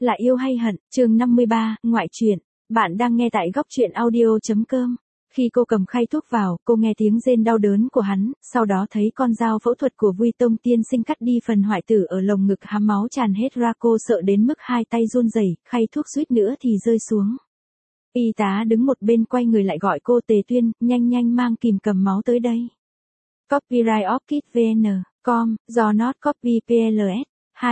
Là yêu hay hận, chương 53, ngoại truyện. Bạn đang nghe tại góc truyện audio.com. Khi cô cầm khay thuốc vào, cô nghe tiếng rên đau đớn của hắn, sau đó thấy con dao phẫu thuật của Vui Tông tiên sinh cắt đi phần hoại tử ở lồng ngực hám máu tràn hết ra, cô sợ đến mức hai tay run rẩy, khay thuốc suýt nữa thì rơi xuống. Y tá đứng một bên quay người lại gọi cô: Tề Tuyên, nhanh mang kìm cầm máu tới đây. Copyright Orchid VN, com, do not copy PLS.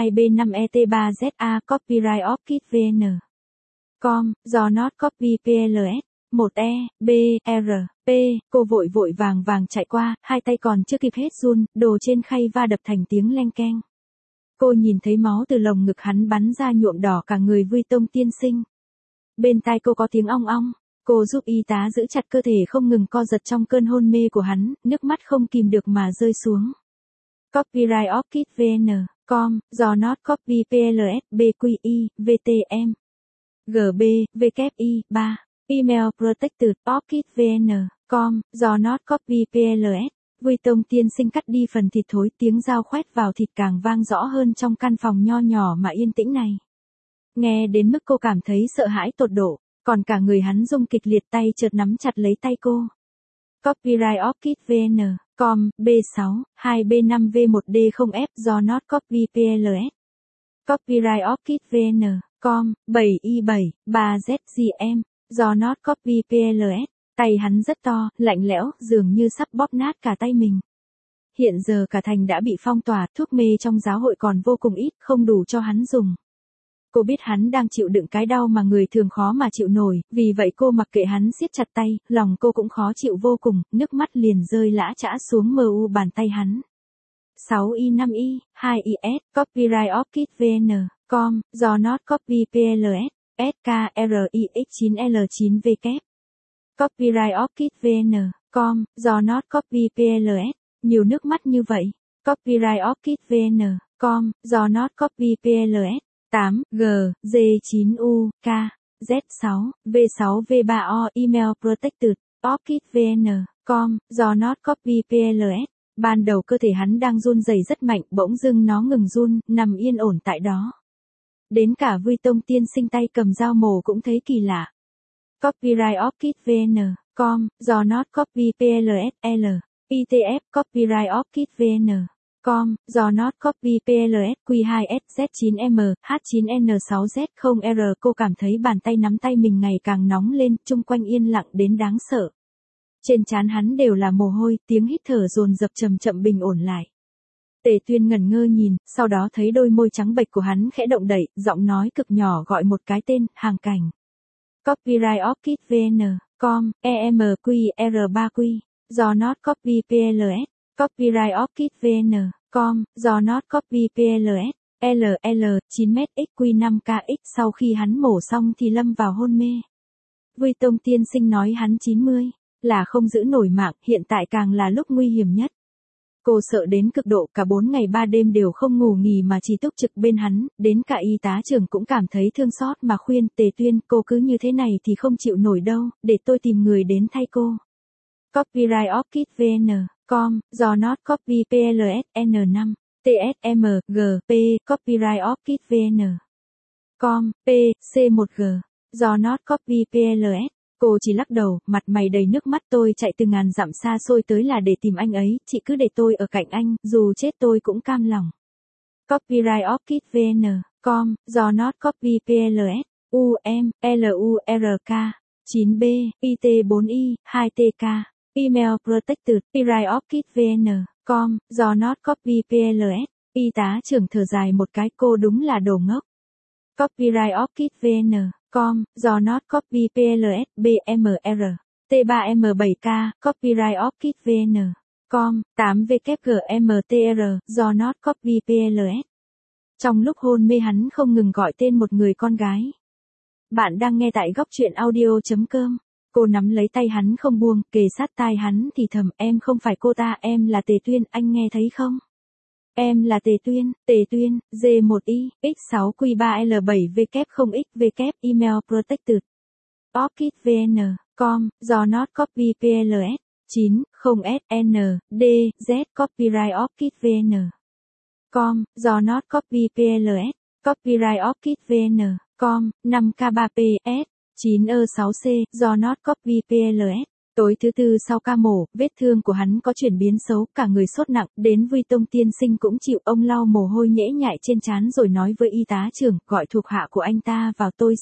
2B5ET3ZA Copyright Orchid VN. Com, do not copy PLS. 1E, B, R, P. Cô vội vàng chạy qua, hai tay còn chưa kịp hết run, đồ trên khay va đập thành tiếng leng keng. Cô nhìn thấy máu từ lồng ngực hắn bắn ra nhuộm đỏ cả người Vui Tông tiên sinh. Bên tai cô có tiếng ong ong. Cô giúp y tá giữ chặt cơ thể không ngừng co giật trong cơn hôn mê của hắn, nước mắt không kìm được mà rơi xuống. Copyright Orchid VN. Com, do not copy PLS BQI, VTM. GB, WI, 3. Email protected, Orchid VN. Com, do not copy PLS. Vui Tông tiên sinh cắt đi phần thịt thối, tiếng dao khoét vào thịt càng vang rõ hơn trong căn phòng nho nhỏ mà yên tĩnh này. Nghe đến mức cô cảm thấy sợ hãi tột độ, còn cả người hắn rung kịch liệt, tay chợt nắm chặt lấy tay cô. Copyright Orchid VN. Com, B6, 2B5V1D0F, do not copy PLS. Copyright Orchid VN. Com, 7Y7, 3ZGM, do not copy PLS. Tay hắn rất to, lạnh lẽo, dường như sắp bóp nát cả tay mình. Hiện giờ cả thành đã bị phong tỏa, thuốc mê trong giáo hội còn vô cùng ít, không đủ cho hắn dùng. Cô biết hắn đang chịu đựng cái đau mà người thường khó mà chịu nổi, vì vậy cô mặc kệ hắn siết chặt tay, lòng cô cũng khó chịu vô cùng, nước mắt liền rơi lã chã xuống mu bàn tay hắn. 6Y5Y, 2IS, Copyright Orchid VN, Com, do not copy PLS, SKRIX9L9W. Copyright Orchid VN, Com, do not copy PLS, nhiều nước mắt như vậy. Copyright Orchid VN, Com, do not copy PLS. 8, G, G9U, K, Z6, V6V3O, Email Protected, Orchid VN, Com, do not copy PLS. Ban đầu cơ thể hắn đang run rẩy rất mạnh, bỗng dưng nó ngừng run, nằm yên ổn tại đó. Đến cả Vui Tông tiên sinh tay cầm dao mổ cũng thấy kỳ lạ. Copyright Orchid VN, Com, do not copy PLS, L, ITF, Copyright Orchid VN. Com, do not copy PLS Q2SZ9M, H9N6Z0R. Cô cảm thấy bàn tay nắm tay mình ngày càng nóng lên, chung quanh yên lặng đến đáng sợ. Trên trán hắn đều là mồ hôi, tiếng hít thở dồn dập chậm bình ổn lại. Tề Tuyên ngẩn ngơ nhìn, sau đó thấy đôi môi trắng bệch của hắn khẽ động đậy, giọng nói cực nhỏ gọi một cái tên, Hàng Cảnh. Copyright Orchid VN, Com, EMQR3Q, do not copy PLS. Copyright Orchid VN, Com, do not copy PLS, LL, 9mXQ5KX. Sau khi hắn mổ xong thì lâm vào hôn mê. Vui Tông tiên sinh nói hắn 90, là không giữ nổi mạng, hiện tại càng là lúc nguy hiểm nhất. Cô sợ đến cực độ, cả 4 ngày 3 đêm đều không ngủ nghỉ mà chỉ túc trực bên hắn, đến cả y tá trưởng cũng cảm thấy thương xót mà khuyên: Tề Tuyên, cô cứ như thế này thì không chịu nổi đâu, để tôi tìm người đến thay cô. Copyright Orchid VN, Com, do not copy PLS, N5, TSM, G, P, Copyright Orchid VN. Com, P, C1G, do not copy PLS. Cô chỉ lắc đầu, mặt mày đầy nước mắt: Tôi chạy từ ngàn dặm xa xôi tới là để tìm anh ấy, chị cứ để tôi ở cạnh anh, dù chết tôi cũng cam lòng. Copyright Orchid VN, Com, do not copy PLS, UM, LURK, 9B, IT4I, 2TK. Email Protected, Copyright Orchid VN, Com, do not copy PLS. Y tá trưởng thở dài một cái, cô đúng là đồ ngốc. Copyright Orchid VN, Com, do not copy PLS, BMR, T3M7K, Copyright Orchid VN, Com, 8WGMTR, do not copy PLS. Trong lúc hôn mê hắn không ngừng gọi tên một người con gái. Bạn đang nghe tại góc truyện audio.com. Cô nắm lấy tay hắn không buông, kề sát tai hắn thì thầm: Em không phải cô ta, em là Tề Tuyên, anh nghe thấy không? Em là Tề Tuyên, G1I, X6Q3L7W0XW. Email Protected. Orchid VN, Com, do not copy PLS. 9, 0SN, D, Z. Copyright Orchid VN. Com, do not copy PLS. Copyright Orchid VN, com, 5K3PS, 9E6C, do Not Copy PLS. Tối thứ tư sau ca mổ, vết thương của hắn có chuyển biến xấu, cả người sốt nặng, đến Vuy Tông tiên sinh cũng chịu, ông lau mồ hôi nhễ nhại trên trán rồi nói với y tá trưởng, gọi thuộc hạ của anh ta vào, tôi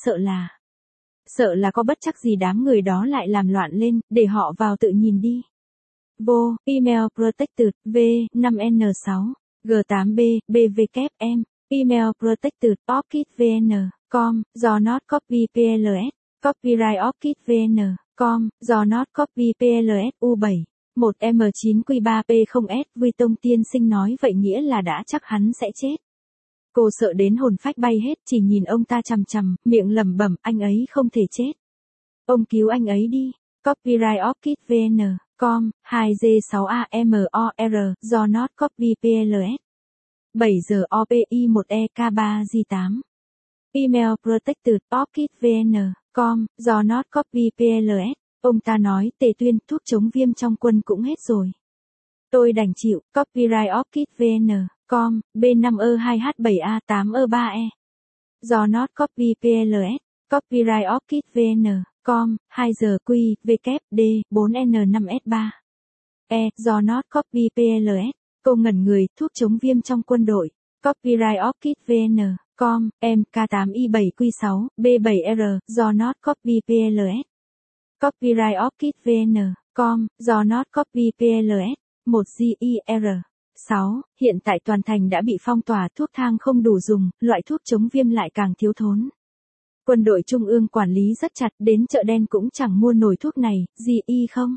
sợ là có bất chắc gì đám người đó lại làm loạn lên, để họ vào tự nhìn đi. Vô, email protected, V, 5N6, G8B, BWM, email protected, Orchid VN, com, do Not Copy PLS, copyright Orchid VN, com, do Not Copy PLS U7, 1M9Q3P0S, Vuy Tông tiên sinh nói vậy nghĩa là đã chắc hắn sẽ chết. Cô sợ đến hồn phách bay hết, chỉ nhìn ông ta chằm chằm, miệng lẩm bẩm, anh ấy không thể chết. Ông cứu anh ấy đi. Copyright Orchid VN, com, 2G6AMOR, do Not Copy PLS. 7 giờ OPI 1EK3G8. Email protected, Orchid VN, com, do Not Copy PLS. Ông ta nói, Tề Tuyên, thuốc chống viêm trong quân cũng hết rồi. Tôi đành chịu. Copyright Orchid VN, com, B5E2H7A8E3E. Do Not Copy PLS. Copyright Orchid VN, com, 2 giờ Q, WD, 4N5S3. Do Not Copy PLS. Cô ngẩn người, thuốc chống viêm trong quân đội. Copyright Orchid VN, com, MK8I7Q6, B7R, do Not Copy PLS. Copyright Orchid VN, com, do Not Copy PLS. 1GIR. 6. Hiện tại toàn thành đã bị phong tỏa, thuốc thang không đủ dùng, loại thuốc chống viêm lại càng thiếu thốn. Quân đội trung ương quản lý rất chặt, đến chợ đen cũng chẳng mua nổi thuốc này, GI không?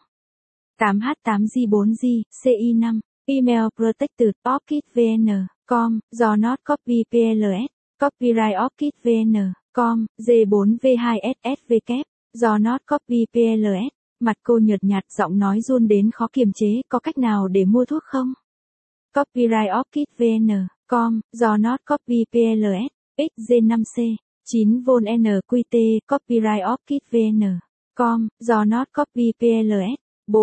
8H8G4G, CI5. Email protected, Orchid VN, com, do Not Copy PLS. Copyright Orchid VN, com, G4V2SSW, do Not Copy PLS. Mặt cô nhợt nhạt, giọng nói run đến khó kiềm chế, có cách nào để mua thuốc không? Copyright Orchid VN, com, do Not Copy PLS. XG5C, 9V NQT, Copyright Orchid VN, com, do Not Copy PLS.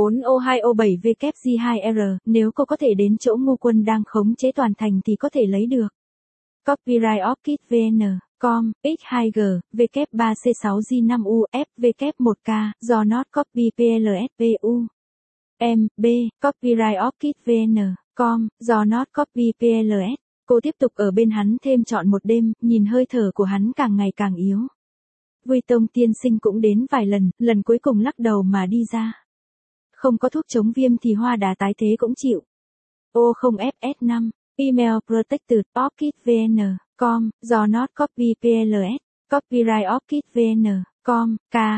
4O2O7WG2R, nếu cô có thể đến chỗ ngu quân đang khống chế toàn thành thì có thể lấy được. Copyright Orchid VN, com, X2G, W3C6G5U, FW1K, do Not Copy PLSPU. B, Copyright Orchid VN, com, do Not Copy PLS. Cô tiếp tục ở bên hắn thêm trọn một đêm, nhìn hơi thở của hắn càng ngày càng yếu. Vuy Tông tiên sinh cũng đến vài lần cuối cùng lắc đầu mà đi ra. Không có thuốc chống viêm thì hoa đà tái thế cũng chịu. O0FS5, email protected, Orchid VN, com, do Not Copy PLS. Copyright Orchid VN, com,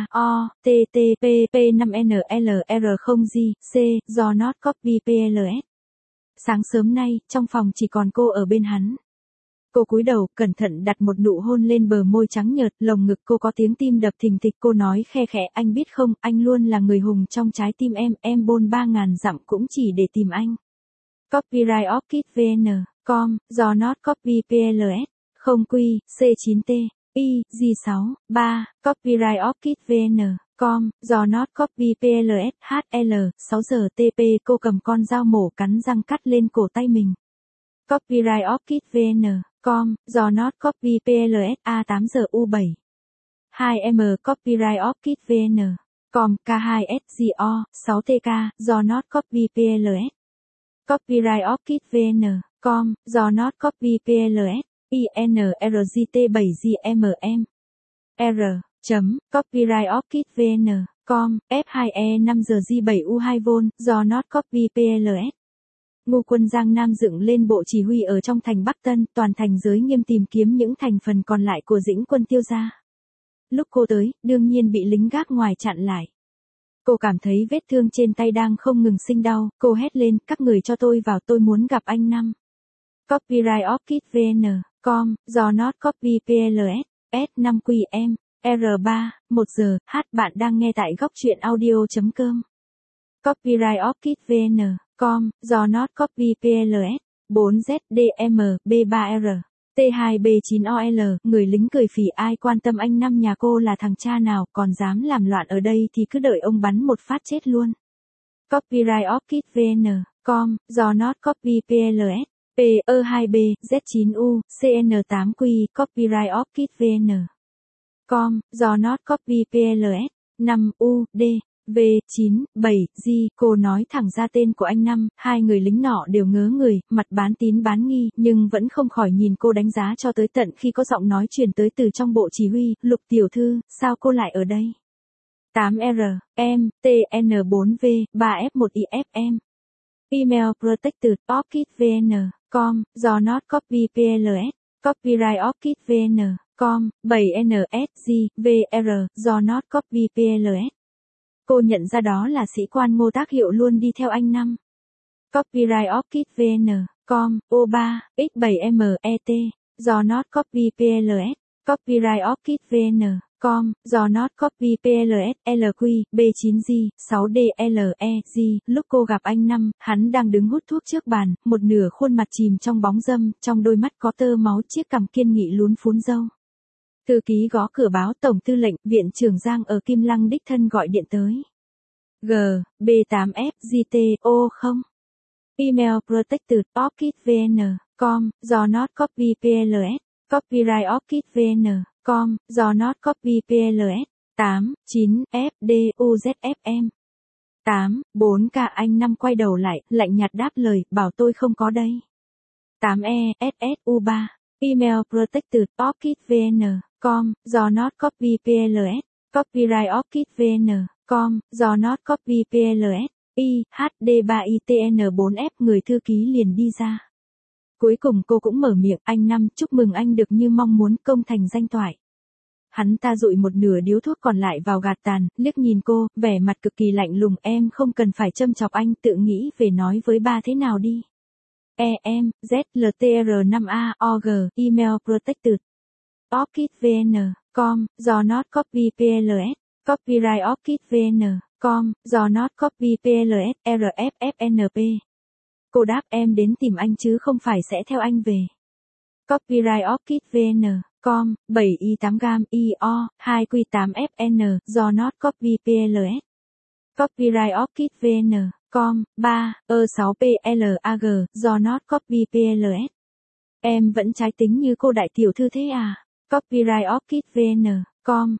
KOTTPP5NLR0G, C, do Not Copy PLS. Sáng sớm nay, trong phòng chỉ còn cô ở bên hắn. Cô cúi đầu, cẩn thận đặt một nụ hôn lên bờ môi trắng nhợt, lồng ngực cô có tiếng tim đập thình thịch, cô nói khe khẽ, anh biết không, anh luôn là người hùng trong trái tim em bôn 3.000 dặm cũng chỉ để tìm anh. Copyright Orchid VN, com, do Not Copy PLS, 0Q, C9T, Y, G6, 3, Copyright Orchid VN, com, do Not Copy PLS, HL, 6 giờ TP, cô cầm con dao mổ cắn răng cắt lên cổ tay mình. Copyright Orchid VN, com, do Not Copy PLS, A8 giờ U7. 2M Copyright Orchid VN, com, K2SGO, 6TK, do Not Copy PLS. Copyright Orchid VN, com, do Not Copy PLS, INRGT7GMM. R. Copyright Orchid VN, com, F2E 5 giờ G7U2V, do Not Copy PLS. Ngu quân Giang Nam dựng lên bộ chỉ huy ở trong thành Bắc Tân, toàn thành giới nghiêm tìm kiếm những thành phần còn lại của Dĩnh quân Tiêu gia. Lúc cô tới, đương nhiên bị lính gác ngoài chặn lại. Cô cảm thấy vết thương trên tay đang không ngừng sinh đau, cô hét lên, các người cho tôi vào, tôi muốn gặp anh Năm. Copyright Orchid VN, com, do Not Copy PLS, S5QM, R3, 1 giờ, H. Bạn đang nghe tại góc truyện audio.com. Copyright Orchid VN, com, do Not Copy PLS, 4ZDM, B3R, T2B9OL, người lính cười phỉ, ai quan tâm anh Năm nhà cô là thằng cha nào, còn dám làm loạn ở đây thì cứ đợi ông bắn một phát chết luôn. Copyright Orchid VN, com, do Not Copy PLS, PE2B, Z9U, CN8Q, Copyright Orchid VN. Com, do not copy PLS. 5, U, D, V, 9, 7, G, cô nói thẳng ra tên của anh Năm, hai người lính nọ đều ngớ người, mặt bán tín bán nghi, nhưng vẫn không khỏi nhìn cô đánh giá cho tới tận khi có giọng nói truyền tới từ trong bộ chỉ huy, Lục tiểu thư, sao cô lại ở đây? 8R, M, TN4V, 3F1IFM. Email Protected, Orchid VN, com, do not copy PLS, Copyright Orchid VN, com, 7NSG, VR, do not copy PLS. Cô nhận ra đó là sĩ quan Ngô Tác Hiệu luôn đi theo anh Năm. Copyright Orchid VN, com, O3, X7MET, do not copy PLS, Copyright Orchid VN, com, do not copy PLS, LQ, B9G, 6DLEG. Lúc cô gặp anh Năm, hắn đang đứng hút thuốc trước bàn, một nửa khuôn mặt chìm trong bóng râm, trong đôi mắt có tơ máu, chiếc cằm kiên nghị lún phún râu. Thư ký gõ cửa báo Tổng tư lệnh, Viện trưởng Giang ở Kim Lăng đích thân gọi điện tới. G, B8F, GTO 0. Email Protected, Orchid VN, com, do not copy PLS, Copyright Orchid VN, com, do not copy PLS. 8, 9, F, D, U, Z, F, M. 8, 4 K. Anh Năm quay đầu lại, lạnh nhạt đáp lời, bảo tôi không có đây. 8E, SS, U3. Email Protected, Orchid VN, com, do not copy PLS, Copyright Orchid VN, com, do not copy PLS. I, HD3ITN4F. Người thư ký liền đi ra. Cuối cùng cô cũng mở miệng, anh Năm, chúc mừng anh được như mong muốn, công thành danh toại. Hắn ta dụi một nửa điếu thuốc còn lại vào gạt tàn, liếc nhìn cô, vẻ mặt cực kỳ lạnh lùng, em không cần phải châm chọc anh, tự nghĩ về nói với ba thế nào đi. EM, ZLTR5A, OG, Email Protected. Orchid VN, com, do not copy PLS, Copyright Orchid VN, com, do not copy PLS, RFFNP. Cô đáp em đến tìm anh chứ không phải sẽ theo anh về. Copyright Orchid VN, com, 7i8gam, IO, 2q8FN, do not copy PLS. Copyright Orchid VN, com, 3, E6PLAG, do not copy PLS. Em vẫn trái tính như cô đại tiểu thư thế à? Copyright Orchid VN, com,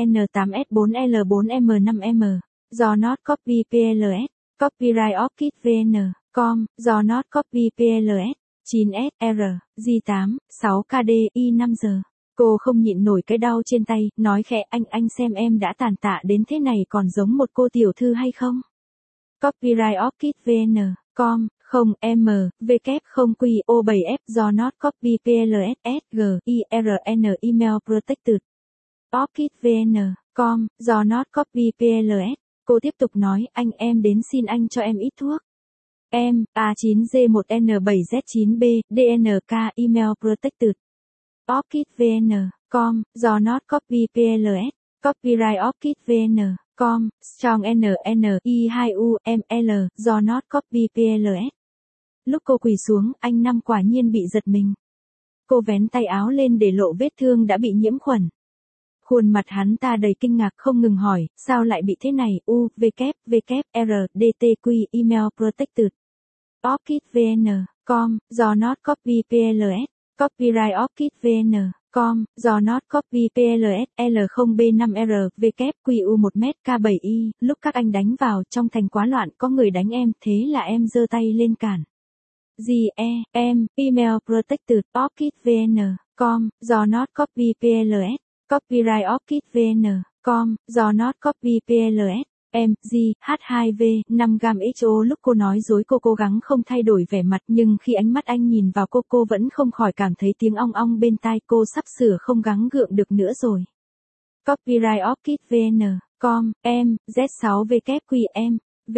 FN8S4L4M5M, do not copy PLS. Copyright Orchid VN, com, do not copy PLS. 9SR, G8, 6KD, I5G. Cô không nhịn nổi cái đau trên tay, nói khẽ, anh xem em đã tàn tạ đến thế này còn giống một cô tiểu thư hay không? Copyright Orchid VN, com, 0M, W, 0QO7F, do not copy PLS, SG, IRN. Email Protected. Orchid VN, com, do not copy PLS. Cô tiếp tục nói, anh em đến xin anh cho em ít thuốc. Em, A9G1N7Z9B, DNK. Email Protected. Orchid VN, com, do not copy PLS. Copyright Orchid VN, com, strong NN, I2U, ML, do not copy PLS. Lúc cô quỳ xuống, anh Năm quả nhiên bị giật mình. Cô vén tay áo lên để lộ vết thương đã bị nhiễm khuẩn. Khuôn mặt hắn ta đầy kinh ngạc không ngừng hỏi, sao lại bị thế này, U, V, R, DTQ. Email Protected. Orchid VN, com, do not copy PLS. Copyright Orchid VN, com, do not copy PLS, L0B5R, WQU 1m K7I. Lúc các anh đánh vào, trong thành quá loạn, có người đánh em, thế là em giơ tay lên cản. Em, Email Protected, Orchid VN, com, do not copy PLS. Copyright Orchid VN, com, do not copy PLS. Em, G, H2V, 5gam XO. Lúc cô nói dối cô cố gắng không thay đổi vẻ mặt, nhưng khi ánh mắt anh nhìn vào cô vẫn không khỏi cảm thấy tiếng ong ong bên tai, cô sắp sửa không gắng gượng được nữa rồi. Copyright Orchid VN, com, em, Z6WQM,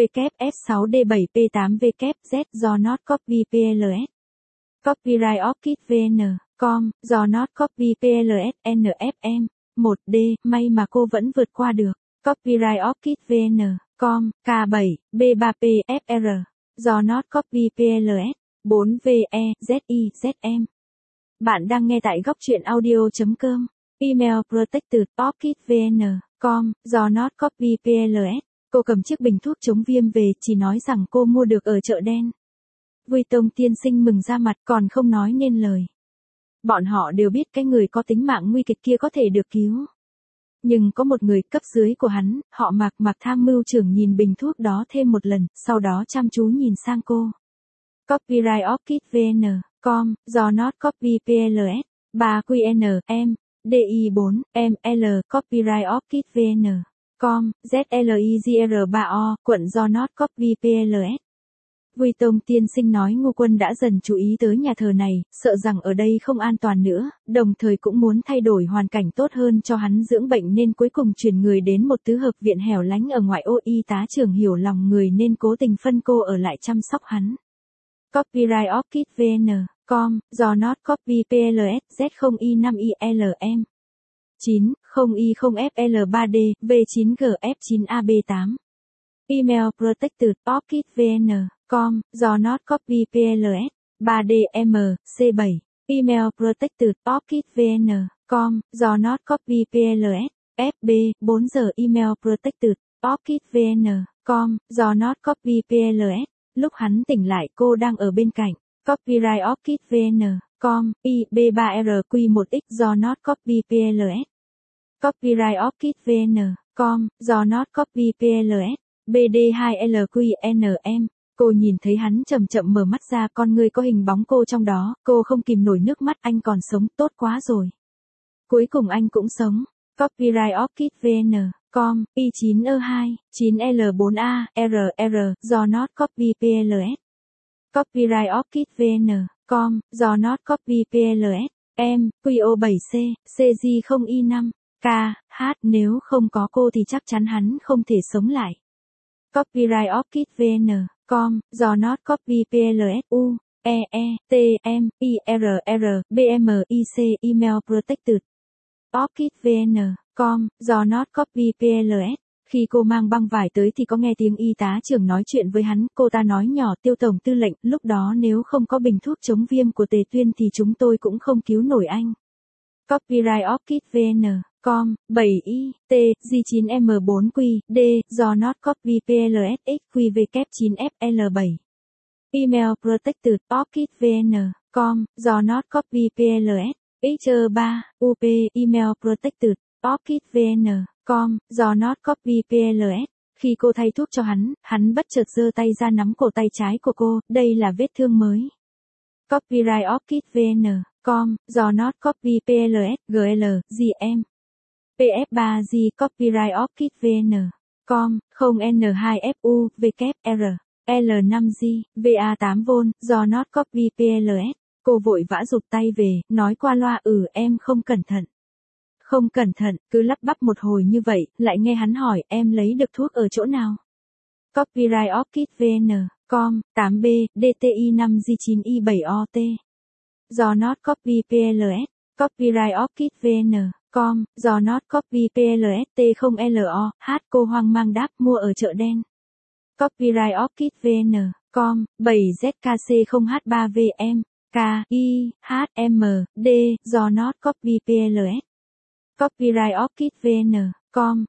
WF6D7P8WZ, do not copy PLS. Copyright Orchid VN, com, do not copy PLS, NFM. 1D, may mà cô vẫn vượt qua được. Copyright Orchid VN, com, K7, B3P, FR, do not copy PLS. 4VE, ZI, ZM. Bạn đang nghe tại góc truyện audio.com. Email Protected, Orchid VN, com, do not copy PLS. Cô cầm chiếc bình thuốc chống viêm về, chỉ nói rằng cô mua được ở chợ đen. Vui Tông tiên sinh mừng ra mặt còn không nói nên lời. Bọn họ đều biết cái người có tính mạng nguy kịch kia có thể được cứu. Nhưng có một người cấp dưới của hắn, họ Mạc tham mưu trưởng nhìn bình thuốc đó thêm một lần, sau đó chăm chú nhìn sang cô. Copyright Orchid VN, com, do not copy PLS, 3 QN, M, DI 4, ML, Copyright Orchid VN, com, ZLIGR3O, quận do not copy PLS. Vui Tông tiên sinh nói Ngô Quân đã dần chú ý tới nhà thờ này, sợ rằng ở đây không an toàn nữa, đồng thời cũng muốn thay đổi hoàn cảnh tốt hơn cho hắn dưỡng bệnh nên cuối cùng chuyển người đến một tứ hợp viện hẻo lánh ở ngoại ô. Y tá trưởng hiểu lòng người nên cố tình phân cô ở lại chăm sóc hắn. Copyright Orchid VN, com, do not copy PLS, Z0I5ILM. 9, 0I0FL3D, V9G F9AB8. Email Protected Orchid VN, com, do not copy PLS, 3DM, C7. Email Protected Orchid VN, com, do not copy PLS, FB, 4 giờ. Email Protected Orchid VN, com, do not copy PLS. Lúc hắn tỉnh lại cô đang ở bên cạnh. Copyright Orchid VN, com, IB3RQ1X do not copy PLS. Copyright Orchid VN, com, do not copy PLS. BD2LQNM. Cô nhìn thấy hắn chậm chậm mở mắt ra, con người có hình bóng cô trong đó, cô không kìm nổi nước mắt. Anh còn sống, tốt quá rồi. Cuối cùng anh cũng sống. Copyright Orchid VN, com, I9E2, 9L4A, RR, do not copy PLS. Copyright Orchid VN, com, do not copy PLS. M, QO7C, CG0I5, K, H. Nếu không có cô thì chắc chắn hắn không thể sống lại. Copyright Orchid VN, com, do not copy PLS. U, T, M, IRR, BMIC. Email Protected Orchid VN, com, do not copy PLS. Khi cô mang băng vải tới thì có nghe tiếng y tá trưởng nói chuyện với hắn, cô ta nói nhỏ: Tiêu tổng tư lệnh, lúc đó nếu không có bình thuốc chống viêm của Tề Tuyên thì chúng tôi cũng không cứu nổi anh. Copyright Orchid VN, com, 7I, T, G9M4Q, D, do not copy PLS XQW9FL7. Email Protected Orchid VN, com, do not copy PLS, XR3, UP. Email Protected Orchid VN, com, do not copy PLS. Khi cô thay thuốc cho hắn bất chợt giơ tay ra nắm cổ tay trái của cô, đây là vết thương mới. Copyright Orchid VN, com, do not copy PLS, GL, GM. PF3G. Copyright Orchid VN, com, 0N2FU, WR, L5G, VA8V, do not copy PLS. Cô vội vã rụt tay về, nói qua loa: em không cẩn thận. Không cẩn thận, cứ lắp bắp một hồi như vậy, lại nghe hắn hỏi: em lấy được thuốc ở chỗ nào? Copyright Orchid VN, com, 8B, DTI5G9I7OT. Do not copy PLS. Copyright Orchid VN, com, do not copy PLS. T0LO, H. Cô hoang mang đáp: mua ở chợ đen. Copyright Orchid VN, com, 7ZKC0H3VM, K, I, H, M, D, do not copy PLS. Copyright Orchid VN, com,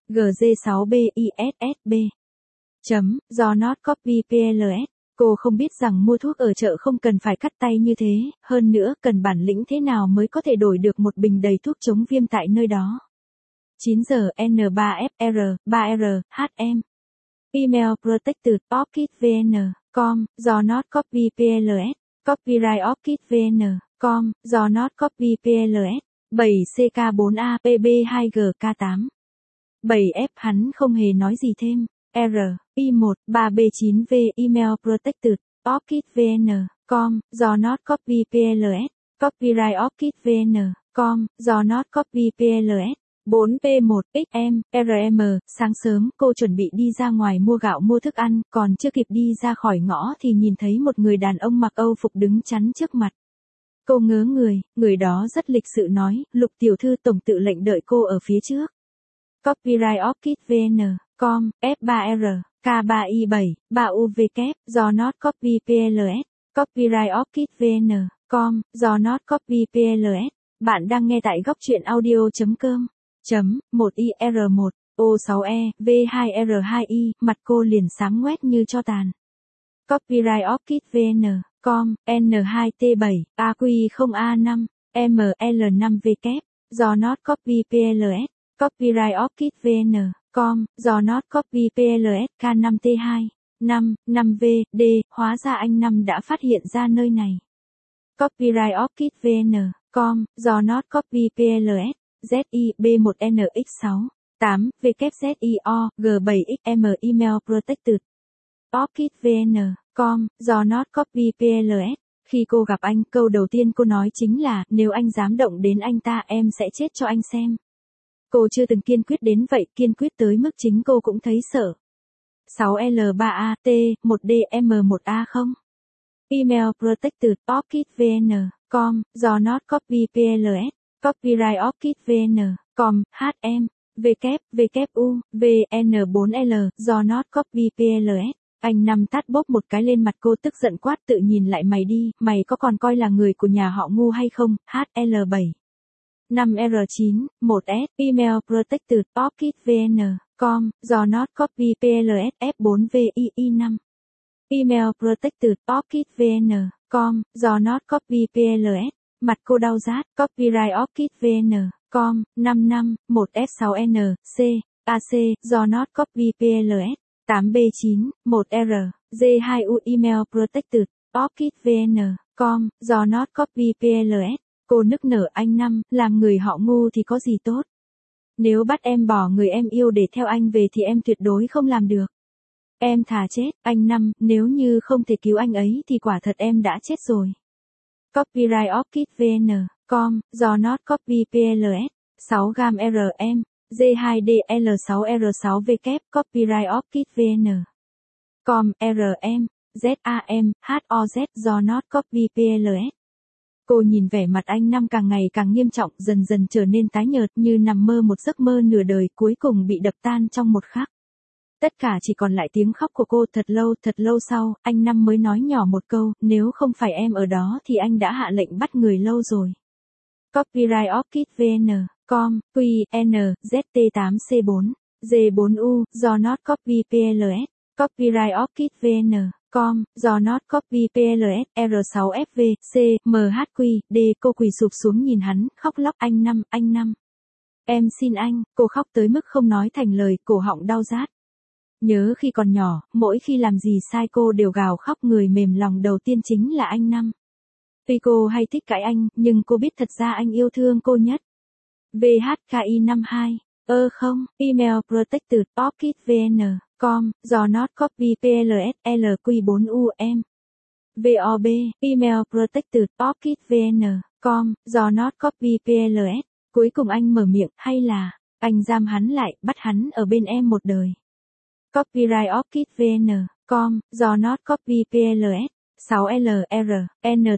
GG6BISSB. Do not copy PLS. Cô không biết rằng mua thuốc ở chợ không cần phải cắt tay như thế, hơn nữa cần bản lĩnh thế nào mới có thể đổi được một bình đầy thuốc chống viêm tại nơi đó. 9 giờ. N3FR, 3R, HM. Email Protected Orchid VN, com, do not copy PLS. Copyright Orchid VN, com, do not copy PLS. 7CK4A, PB2GK8. 7F. Hắn không hề nói gì thêm. R, I1, 3B9V. Email Protected Orchid VN, com, do not copy PLS. Copyright Orchid VN, com, do not copy PLS. 4P1, XM, RM. Sáng sớm, cô chuẩn bị đi ra ngoài mua gạo mua thức ăn, còn chưa kịp đi ra khỏi ngõ thì nhìn thấy một người đàn ông mặc Âu phục đứng chắn trước mặt. Cô ngớ người đó rất lịch sự nói: Lục tiểu thư, tổng tự lệnh đợi cô ở phía trước. Copyright Orchid VN, com, F3R, K3I7, 3UV, do not copy PLS. Copyright Orchid VN, com, do not copy PLS. Bạn đang nghe tại góc truyện audio.com. 1IR1, O6E, V2R2I, mặt cô liền xám ngoét như tro tàn. Copyright Orchid VN, com, N2T7, AQ0A5, ML5W, do not copy PLS, copyright Orchid VN, com, do not copy PLS K5T2, 5V, D, hóa ra anh Năm đã phát hiện ra nơi này. Copyright Orchid VN, com, do not copy PLS, ZIB1NX6, 8, WZIO, G7XM Email Protected. Orchid VN, com, do not copy PLS. Khi cô gặp anh, câu đầu tiên cô nói chính là, nếu anh dám động đến anh ta em sẽ chết cho anh xem. Cô chưa từng kiên quyết đến vậy, kiên quyết tới mức chính cô cũng thấy sợ. 6L3AT, 1DM1A0. Email Protected, Orchid VN, com, do not copy PLS, copyright Orchid VN, com, HM, WWU, VN4L, do not copy PLS. Anh Năm tát bốp một cái lên mặt cô tức giận quát tự nhìn lại mày đi, mày có còn coi là người của nhà họ Ngu hay không, HL7. 5R9, 1S, Email Protected, Orchid VN, com, do not copy PLS F4VII5. Email Protected, Orchid VN, com, do not copy PLS. Mặt cô đau rát, copyright Orchid VN, com, 55, 1F6N, C, AC, do not copy PLS. 8B9, 1R, J2U Email Protected, Orchid VN, com, do not copy PLS. Cô nức nở anh Năm, làm người họ Ngu thì có gì tốt. Nếu bắt em bỏ người em yêu để theo anh về thì em tuyệt đối không làm được. Em thà chết, anh Năm, nếu như không thể cứu anh ấy thì quả thật em đã chết rồi. Copyright Orchid VN, com, do not copy PLS, 6gam RM, J2DL6R6W, copyright Orchid VN, com, RM, ZAM, HOZ, do not copy PLS. Cô nhìn vẻ mặt anh Năm càng ngày càng nghiêm trọng, dần dần trở nên tái nhợt như nằm mơ một giấc mơ nửa đời cuối cùng bị đập tan trong một khắc. Tất cả chỉ còn lại tiếng khóc của cô. Thật lâu sau, anh Năm mới nói nhỏ một câu, nếu không phải em ở đó thì anh đã hạ lệnh bắt người lâu rồi. Copyright Orchid VN, com, QN, ZT8C4, J4U, do not copy PLS, copyright Orchid VN, com, do not copy PLS, R6FV, C, MHQ, D. Cô quỳ sụp xuống nhìn hắn, khóc lóc anh Năm. Em xin anh, cô khóc tới mức không nói thành lời, cổ họng đau rát. Nhớ khi còn nhỏ, mỗi khi làm gì sai cô đều gào khóc, người mềm lòng đầu tiên chính là anh Năm. Tuy cô hay thích cãi anh, nhưng cô biết thật ra anh yêu thương cô nhất. VHKI52, không, Email Protected, Orchid VN, com, do not copy PLS, LQ4UM. VOB, Email Protected, Orchid VN, com, do not copy PLS. Cuối cùng anh mở miệng, hay là, anh giam hắn lại, bắt hắn ở bên em một đời. Copyright Orchid VN, com, do not copy PLS. 6LR,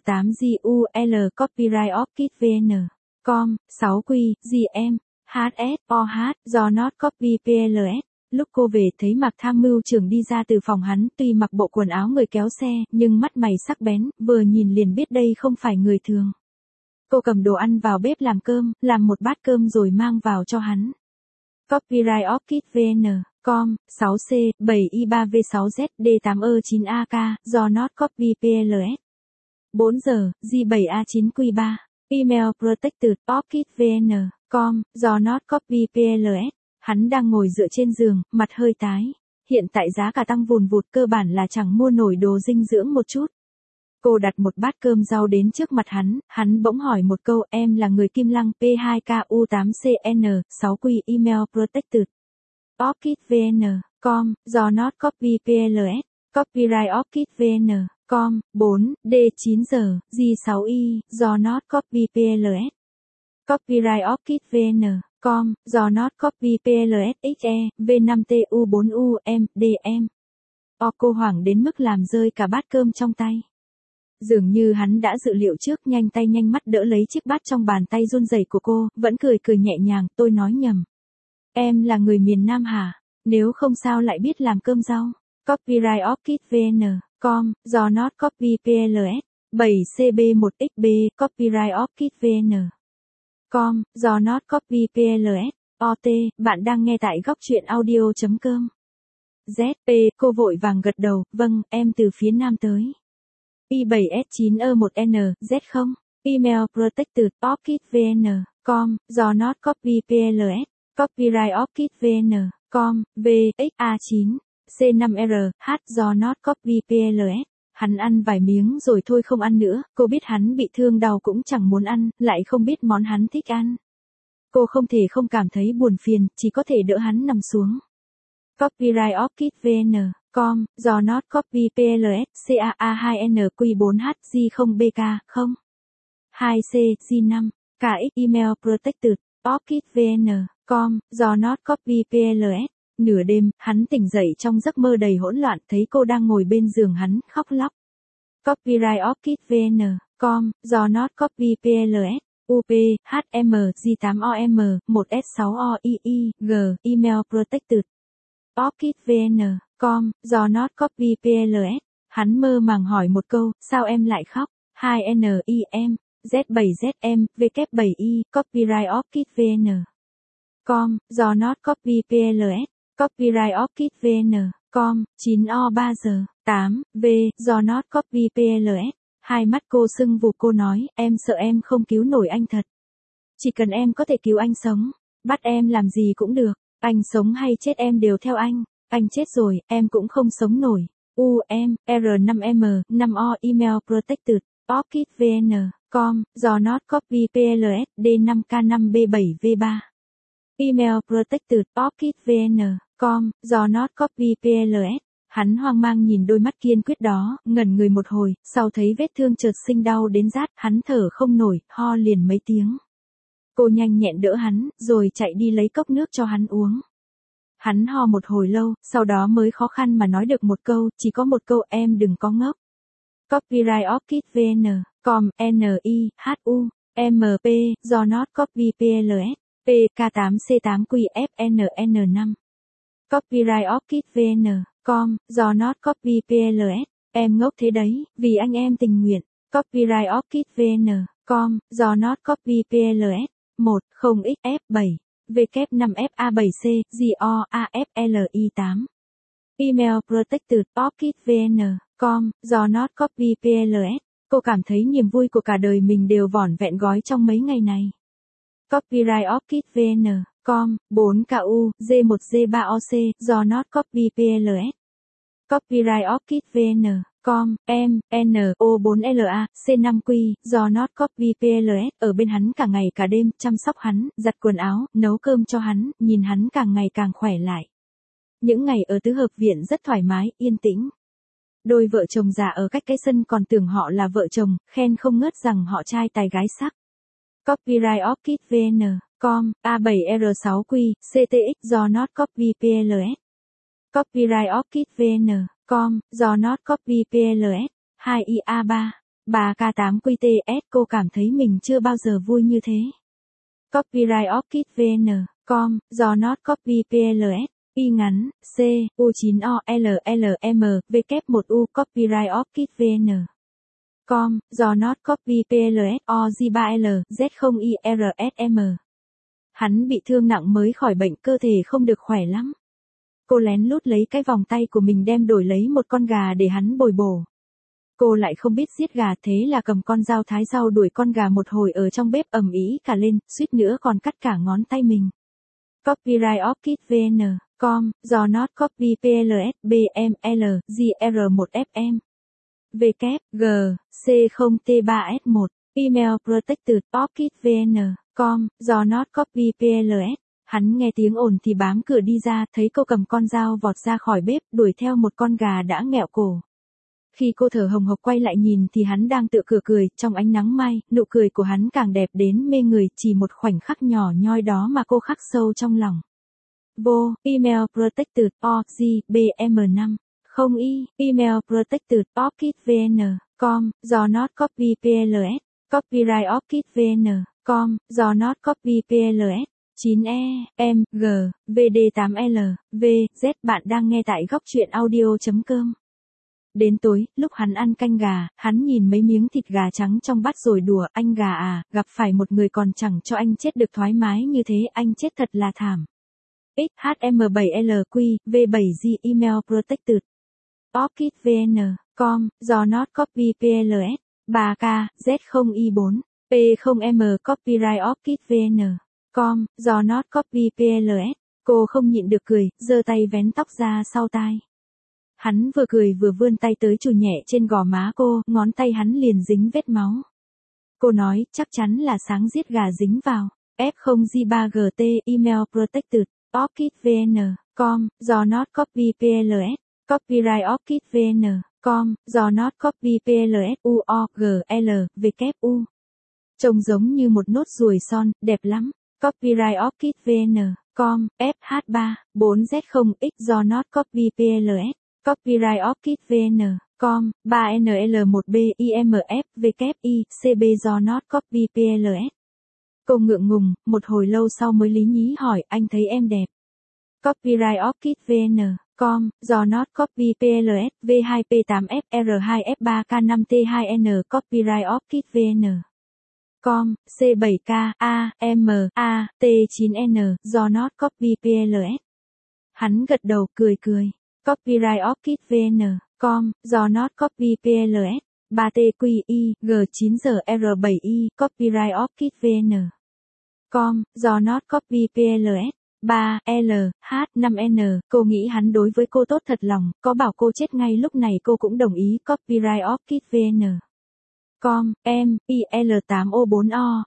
N8GUL, copyright Orchid VN, com, 6Q, GM, HSOH, do not copy PLS. Lúc cô về thấy Mạc Tham mưu trưởng đi ra từ phòng hắn, tuy mặc bộ quần áo người kéo xe, nhưng mắt mày sắc bén, vừa nhìn liền biết đây không phải người thường. Cô cầm đồ ăn vào bếp làm cơm, làm một bát cơm rồi mang vào cho hắn. Copyright Orchid VN, com, 6C, 7I3V6Z, D8E9AK, do not copy PLS. 4 giờ, G7A9Q3, Email Protected, Orchid VN, com, do not copy PLS. Hắn đang ngồi dựa trên giường, mặt hơi tái. Hiện tại giá cả tăng vùn vụt, cơ bản là chẳng mua nổi đồ dinh dưỡng một chút. Cô đặt một bát cơm rau đến trước mặt hắn bỗng hỏi một câu, em là người Kim Lăng, P2KU8CN, 6Q, Email Protected. Orchid VN, com, do not copy PLS, copyright Orchid VN, com, 4, D 9 giờ, G6I, do not copy PLS. Copyright Orchid VN, com, do not copy PLS XE, V5TU4U, DM. Cô hoảng đến mức làm rơi cả bát cơm trong tay. Dường như hắn đã dự liệu trước, nhanh tay nhanh mắt đỡ lấy chiếc bát trong bàn tay run rẩy của cô, vẫn cười nhẹ nhàng, tôi nói nhầm. Em là người miền Nam hả? Nếu không sao lại biết làm cơm rau? Copyright Orchid VN, com, do not copy PLS. 7CB1XB, copyright Orchid VN, com, do not copy PLS. OT, bạn đang nghe tại góc truyện audio.com. ZP, cô vội vàng gật đầu, vâng, em từ phía Nam tới. i7s9e1n, Z0. Email protected orchid.vn, com, do not copy pls, copyright orchid.vn, com, VXA9, C5R, H do not copy pls. Hắn ăn vài miếng rồi thôi không ăn nữa, cô biết hắn bị thương đau cũng chẳng muốn ăn, lại không biết món hắn thích ăn. Cô không thể không cảm thấy buồn phiền, chỉ có thể đỡ hắn nằm xuống. Copyright orchid.vn, com, do not copy pls, CAA2NQ4HG0BK, 0. 2C, G5, KX email protected, orchid.vn, com, do not copy pls. Nửa đêm, hắn tỉnh dậy trong giấc mơ đầy hỗn loạn, thấy cô đang ngồi bên giường hắn, khóc lóc. Copyright orchid.vn, com, do not copy pls. UP, HM, G8OM, 1S6OII, G, email protected. Orchid.vn, com, do not copy pls. Hắn mơ màng hỏi một câu, sao em lại khóc? 2NIM, Z7ZM, W7I, copyright orchid.vn. Com, do not copy pls. Copyright orchid.vn, com, 9O3 giờ, 8, V, do not copy pls. Hai mắt cô sưng vù, cô nói, em sợ em không cứu nổi anh thật. Chỉ cần em có thể cứu anh sống, bắt em làm gì cũng được, anh sống hay chết em đều theo anh chết rồi, em cũng không sống nổi. UM, R5M, 5O email protected, orchid.vn, com, do not copy pls, D5K5B7V3. Email protected, orchid.vn, com, do not copy pls. Hắn hoang mang nhìn đôi mắt kiên quyết đó, ngẩn người một hồi, sau thấy vết thương chợt sinh đau đến rát, hắn thở không nổi, ho liền mấy tiếng. Cô nhanh nhẹn đỡ hắn, rồi chạy đi lấy cốc nước cho hắn uống. Hắn ho một hồi lâu, sau đó mới khó khăn mà nói được một câu, chỉ có một câu, em đừng có ngốc. Copyright orchid.vn, com, NIHU, MP, do not copy pls, PK8C8QFNN5. Copyright orchid.vn, com, do not copy pls. Em ngốc thế đấy, vì anh em tình nguyện. Copyright orchid.vn, com, do not copy pls. 10XF7, W5FA7C, GOAFLI8. Email protected orchid.vn, com, do not copy pls. Cô cảm thấy niềm vui của cả đời mình đều vỏn vẹn gói trong mấy ngày này. Copyright orchid.vn, com, 4KU, G1G3OC, do not copy pls. Copyright orchid.vn, com, M, N, O4LA, C5Q, do not copy pls. Ở bên hắn cả ngày cả đêm, chăm sóc hắn, giặt quần áo, nấu cơm cho hắn, nhìn hắn càng ngày càng khỏe lại. Những ngày ở tứ hợp viện rất thoải mái, yên tĩnh. Đôi vợ chồng già ở cách cái sân còn tưởng họ là vợ chồng, khen không ngớt rằng họ trai tài gái sắc. Copyright orchid.vn, com, A7R6Q, CTX, do not copy pls. Copyright orchid.vn, com, do not copy pls. 2IA3, 3K8QTS. Cô cảm thấy mình chưa bao giờ vui như thế. Copyright orchid.vn, com, do not copy pls. Y ngắn, C, U9OLLM, W1U. Copyright orchid.vn, com, do not copy pls. OG3L, Z0IRSM. Hắn bị thương nặng mới khỏi bệnh, cơ thể không được khỏe lắm. Cô lén lút lấy cái vòng tay của mình đem đổi lấy một con gà để hắn bồi bổ. Cô lại không biết giết gà, thế là cầm con dao thái rau đuổi con gà một hồi ở trong bếp ầm ĩ cả lên, suýt nữa còn cắt cả ngón tay mình. Copyright orchid.vn, com, do not copy pls. BML, GR1FM. W, G, C0T3S1. Email protected orchid.vn, com, do not copy pls. Hắn nghe tiếng ồn thì bám cửa đi ra, thấy cô cầm con dao vọt ra khỏi bếp, đuổi theo một con gà đã nghẹo cổ. Khi cô thở hồng hộc quay lại nhìn thì hắn đang tựa cửa cười, trong ánh nắng mai, nụ cười của hắn càng đẹp đến mê người, chỉ một khoảnh khắc nhỏ nhoi đó mà cô khắc sâu trong lòng. Vô, email protected, OG, BM5. Không y, email protected, orchid.vn, com, do not copy pls. Copyright orchid.vn, com, do not copy pls. 9E, M, G, VD8L, V, Z. Bạn đang nghe tại góc truyện audio.com. Đến tối, lúc hắn ăn canh gà, hắn nhìn mấy miếng thịt gà trắng trong bát rồi đùa, anh gà à, gặp phải một người còn chẳng cho anh chết được thoải mái như thế, anh chết thật là thảm. XHM7LQ, V7G email protected. Orchid VN, com, do not copy PLS, 3K, Z0I4, P0M copyright Orchid VN, com, do not copy PLS. Cô không nhịn được cười, giơ tay vén tóc ra sau tai. Hắn vừa cười vừa vươn tay tới chùi nhẹ trên gò má cô, ngón tay hắn liền dính vết máu. Cô nói, chắc chắn là sáng giết gà dính vào. F0G3GT, email protected, Orchid VN, com, do not copy PLS, copyright Orchid VN, com, do not copy PLS, UOGL, WU. Trông giống như một nốt ruồi son, đẹp lắm. Copyright Orchid VN, com, FH3, 4Z0X, do not copy PLS, copyright Orchid VN, com, 3NL1B, IMF, WI, CB, do not copy PLS. Cô ngượng ngùng, một hồi lâu sau mới lý nhí hỏi, anh thấy em đẹp. Copyright Orchid VN, com, do not copy PLS, V2P8F, R2F3K5T2N, copyright Orchid VN, com, C7K, A, M, A, T9N, do not copy PLS. Hắn gật đầu, cười. Copyright Orchid VN, com, do not copy PLS, 3TQI, G9GR7I, copyright Orchid VN, com, do not copy PLS, 3L, H5N. Cô nghĩ hắn đối với cô tốt thật lòng, có bảo cô chết ngay lúc này cô cũng đồng ý. Copyright Orchid VN, com, M, IL8O4O,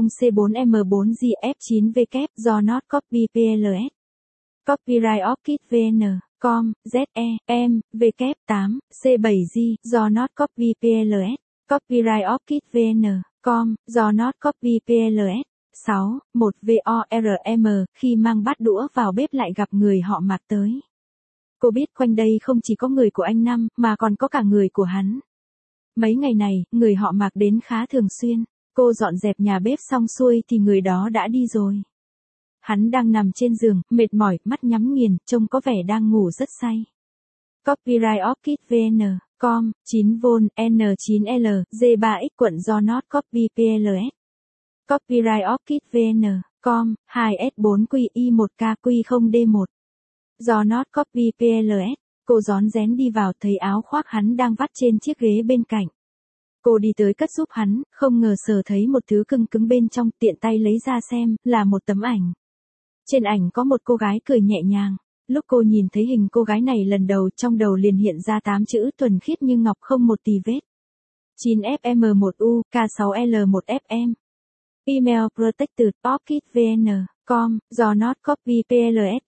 S0C4M4GF9W, do not copy PLS. Copyright Orchid VN, com, ZE, M, W8, C7G, do not copy PLS. Copyright Orchid VN, com, do not copy PLS. 6. 1 VORM, khi mang bát đũa vào bếp lại gặp người họ Mạc tới. Cô biết quanh đây không chỉ có người của anh Năm, mà còn có cả người của hắn. Mấy ngày này, người họ Mạc đến khá thường xuyên. Cô dọn dẹp nhà bếp xong xuôi thì người đó đã đi rồi. Hắn đang nằm trên giường, mệt mỏi, mắt nhắm nghiền, trông có vẻ đang ngủ rất say. Copyright Orchid VN, com, 9V, N9L, G3X quận do not copy PLS. Copyright Orchid VN, com, 2S4QI1KQ0D1. Do not copy PLS. Cô rón rén đi vào thấy áo khoác hắn đang vắt trên chiếc ghế bên cạnh. Cô đi tới cất giúp hắn, không ngờ sờ thấy một thứ cứng bên trong, tiện tay lấy ra xem, là một tấm ảnh. Trên ảnh có một cô gái cười nhẹ nhàng. Lúc cô nhìn thấy hình cô gái này lần đầu, trong đầu liền hiện ra 8 chữ thuần khiết như ngọc không một tì vết. 9FM1U, K6L1FM. Email protected, Orchid VN, com, do not copy PLS,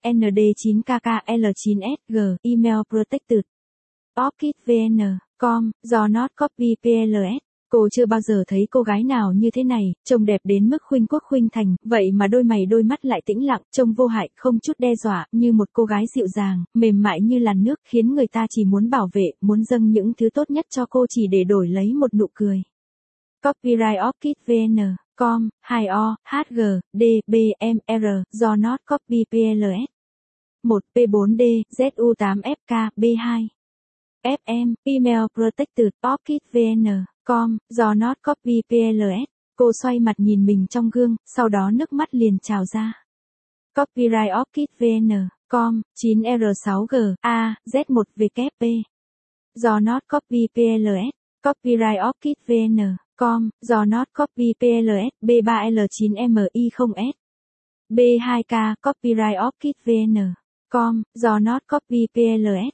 ND9KKL9SG, email protected. Orchid VN, com, do not copy PLS. Cô chưa bao giờ thấy cô gái nào như thế này, trông đẹp đến mức khuynh quốc khuynh thành, vậy mà đôi mắt lại tĩnh lặng, trông vô hại, không chút đe dọa, như một cô gái dịu dàng, mềm mại như làn nước, khiến người ta chỉ muốn bảo vệ, muốn dâng những thứ tốt nhất cho cô chỉ để đổi lấy một nụ cười. Copyright Orchid VN, com, 2O, HG, D, B, M, R, do not copy PLS. 1 P4D, ZU8FK, B2. FM, email protected, Orchid VN, com, do not copy PLS. Cô xoay mặt nhìn mình trong gương, sau đó nước mắt liền trào ra. Copyright Orchid VN, com, 9R6G, A, Z1WP. Do not copy PLS. Copyright Orchid VN, com, do not copy PLS, B3L9MI0S. B2K, copyright Orchid VN, com, do not copy PLS,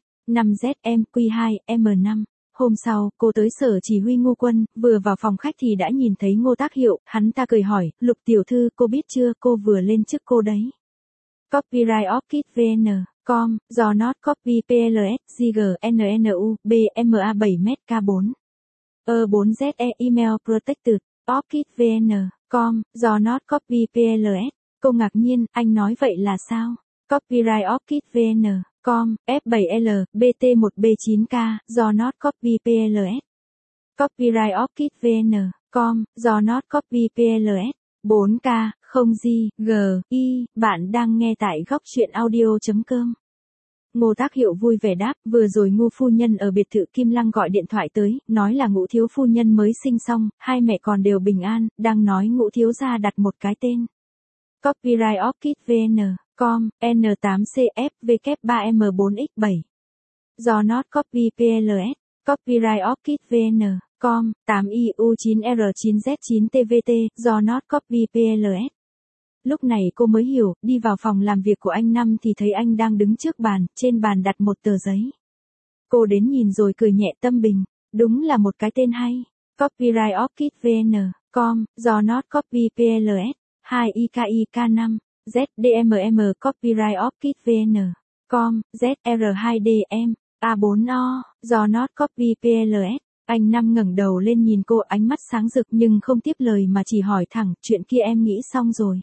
5ZMQ2M5. Hôm sau, cô tới sở chỉ huy Ngô Quân, vừa vào phòng khách thì đã nhìn thấy Ngô Tác Hiệu, hắn ta cười hỏi, Lục tiểu thư, cô biết chưa, cô vừa lên chức cô đấy. Copyright Orchid VN, com, do not copy PLS, GNNU, BMA7MK4. E4ZE, email protected, Orchid VN, com, do not copy PLS. Cô ngạc nhiên, anh nói vậy là sao? Copyright Orchid VN, com, F7L, BT1B9K, do not copy PLS. Copyright Orchid VN, com, do not copy PLS. 4K, 0G, G, I, bạn đang nghe tại góc truyện audio.com. Ngô Tác Hiệu vui vẻ đáp, vừa rồi Ngô phu nhân ở biệt thự Kim Lăng gọi điện thoại tới, nói là Ngũ thiếu phu nhân mới sinh xong, hai mẹ con đều bình an, đang nói Ngũ thiếu gia đặt một cái tên. Copyright Orchid VN, com, N8CF, W3M4X7. do not copy PLS, copyright Orchid VN, com, 8IU9R9Z9TVT, do not copy PLS. Lúc này cô mới hiểu, đi vào phòng làm việc của anh Năm thì thấy anh đang đứng trước bàn, trên bàn đặt một tờ giấy. Cô đến nhìn rồi cười nhẹ tâm bình, đúng là một cái tên hay. Copyright Orchid VN, com, do not copy PLS, 2IKIK5, ZDMM Copyright Orchid VN, com, ZR2DM, A4O, do not copy PLS. Anh Năm ngẩng đầu lên nhìn cô, ánh mắt sáng rực nhưng không tiếp lời mà chỉ hỏi thẳng, chuyện kia em nghĩ xong rồi.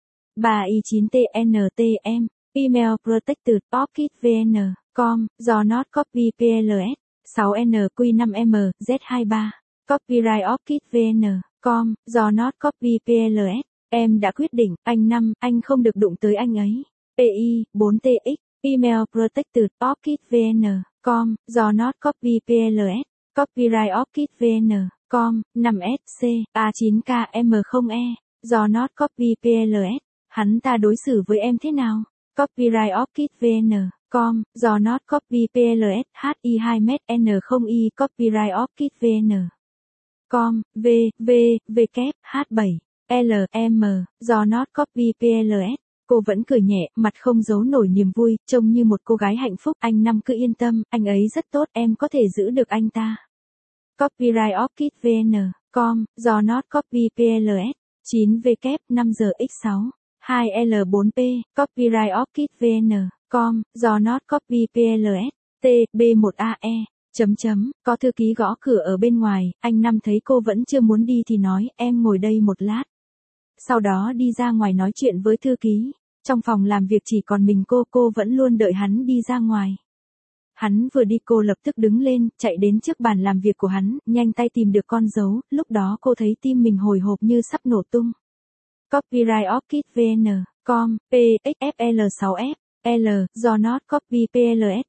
3i9tntm, email protected orchid vn, com, do not copy PLS, 6nq5m, z23, copyright orchid vn, com, do not copy PLS. Em đã quyết định, anh Năm, anh không được đụng tới anh ấy. PI, 4TX, email protected orchid vn, com, do not copy PLS, copyright orchid vn, com, 5SC, A9KM0E, do not copy PLS. Hắn ta đối xử với em thế nào? Copyright Orchid VN, com, do not copy PLS, HI2MN0I, copyright Orchid VN, com, V, V, W, H7, L, M, do not copy PLS. Cô vẫn cười nhẹ, mặt không giấu nổi niềm vui, trông như một cô gái hạnh phúc. Anh Năm cứ yên tâm, anh ấy rất tốt, em có thể giữ được anh ta. Copyright Orchid VN, com, do not copy PLS, 9W, 5GX6. 2L4P, copyright Orchid VN, com, do not copy PLS, T, B1AE, có thư ký gõ cửa ở bên ngoài, anh Năm thấy cô vẫn chưa muốn đi thì nói, em ngồi đây một lát. Sau đó đi ra ngoài nói chuyện với thư ký, trong phòng làm việc chỉ còn mình cô vẫn luôn đợi hắn đi ra ngoài. Hắn vừa đi cô lập tức đứng lên, chạy đến trước bàn làm việc của hắn, nhanh tay tìm được con dấu, lúc đó cô thấy tim mình hồi hộp như sắp nổ tung. Copyright Orchid VN, com, PXFL6F, L, do not copy PLS,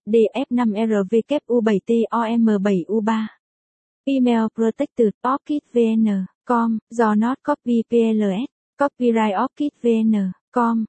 DF5RVKU7TOM7U3. Email protected Orchid VN, com, do not copy PLS, copyright Orchid VN, com,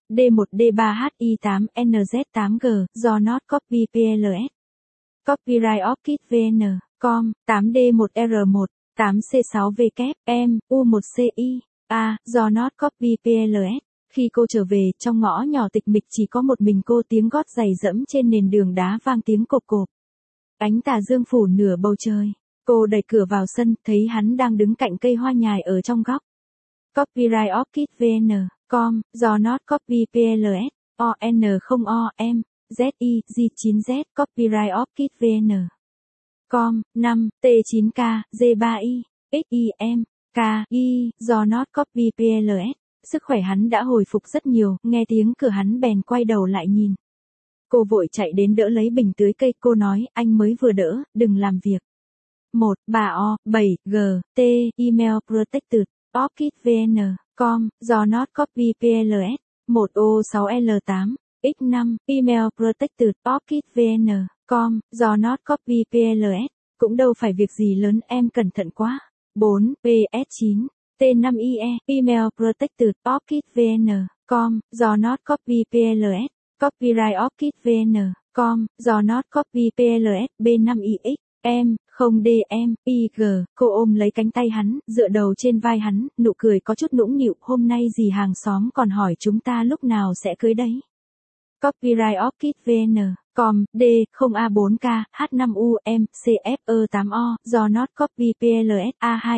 D1D3HI8NZ8G, do not copy PLS. Copyright Orchid VN, com, 8D1R1, 8C6W, M, U1CI. Do not copy PLS. Khi cô trở về, trong ngõ nhỏ tịch mịch chỉ có một mình cô, tiếng gót giày dẫm trên nền đường đá vang tiếng cộp cộp. Ánh tà dương phủ nửa bầu trời. Cô đẩy cửa vào sân, thấy hắn đang đứng cạnh cây hoa nhài ở trong góc. Copyright Orchid VN, com, do not copy PLS, ON0OM, ZI, G9Z, copyright Orchid VN, com, 5, T9K, G3I, XIM. KI, do not copy PLS. Sức khỏe hắn đã hồi phục rất nhiều, nghe tiếng cửa hắn bèn quay đầu lại nhìn. Cô vội chạy đến đỡ lấy bình tưới cây, cô nói, anh mới vừa đỡ, đừng làm việc. 1, 3O, 7, G, T, email protected, orchid vn, com, do not copy PLS, 1O6L8, X5, email protected, orchid vn, com, do not copy PLS. Cũng đâu phải việc gì lớn, em cẩn thận quá. 4, PS9, T5IE, email protected, orchid vn, com, do not copy PLS, copyright orchid vn, com, do not copy PLS, B5IX, M, 0DM, IG. Cô ôm lấy cánh tay hắn, dựa đầu trên vai hắn, nụ cười có chút nũng nịu, hôm nay dì hàng xóm còn hỏi chúng ta lúc nào sẽ cưới đấy. Copyright Orchid VN, com, D, 0A4K, H5UM, CFE8O, do not copy PLS,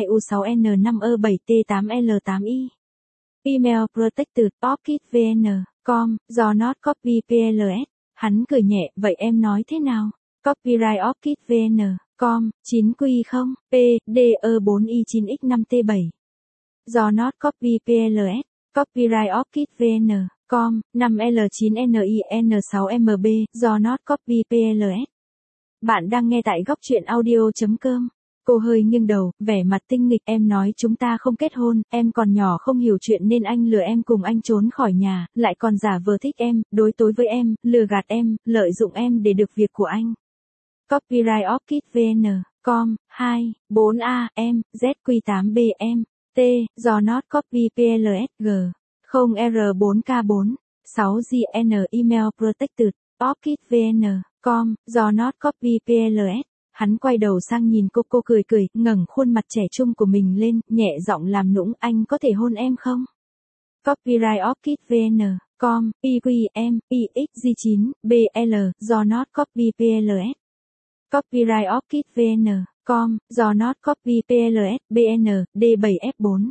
A2U6N5E7T8L8I. Email protected, Orchid VN, com, do not copy PLS. Hắn cười nhẹ, vậy em nói thế nào? Copyright Orchid VN, com, 9Q0, P, DE4I9X5T7. Do not copy PLS, copyright Orchid VN, com, 5L9NIN6MB, do not copy PLS. Bạn đang nghe tại góc truyện audio.com. Cô hơi nghiêng đầu, vẻ mặt tinh nghịch, em nói chúng ta không kết hôn, em còn nhỏ không hiểu chuyện nên anh lừa em cùng anh trốn khỏi nhà, lại còn giả vờ thích em, đối tối với em, lừa gạt em, lợi dụng em để được việc của anh. Copyright Orchid VN, com, 2, 4A, M, ZQ8BM, T, do not copy PLS, G, 0R4K4, 6GN, email protected, Orchid VN, Com, do not copy PLS. Hắn quay đầu sang nhìn cô cười cười, ngẩng khuôn mặt trẻ trung của mình lên, nhẹ giọng làm nũng, anh có thể hôn em không? Copyright Orchid VN, com, EQM, EXG9, BL, do not copy PLS. Copyright Orchid VN, com, do not copy PLS, BN, D7F4.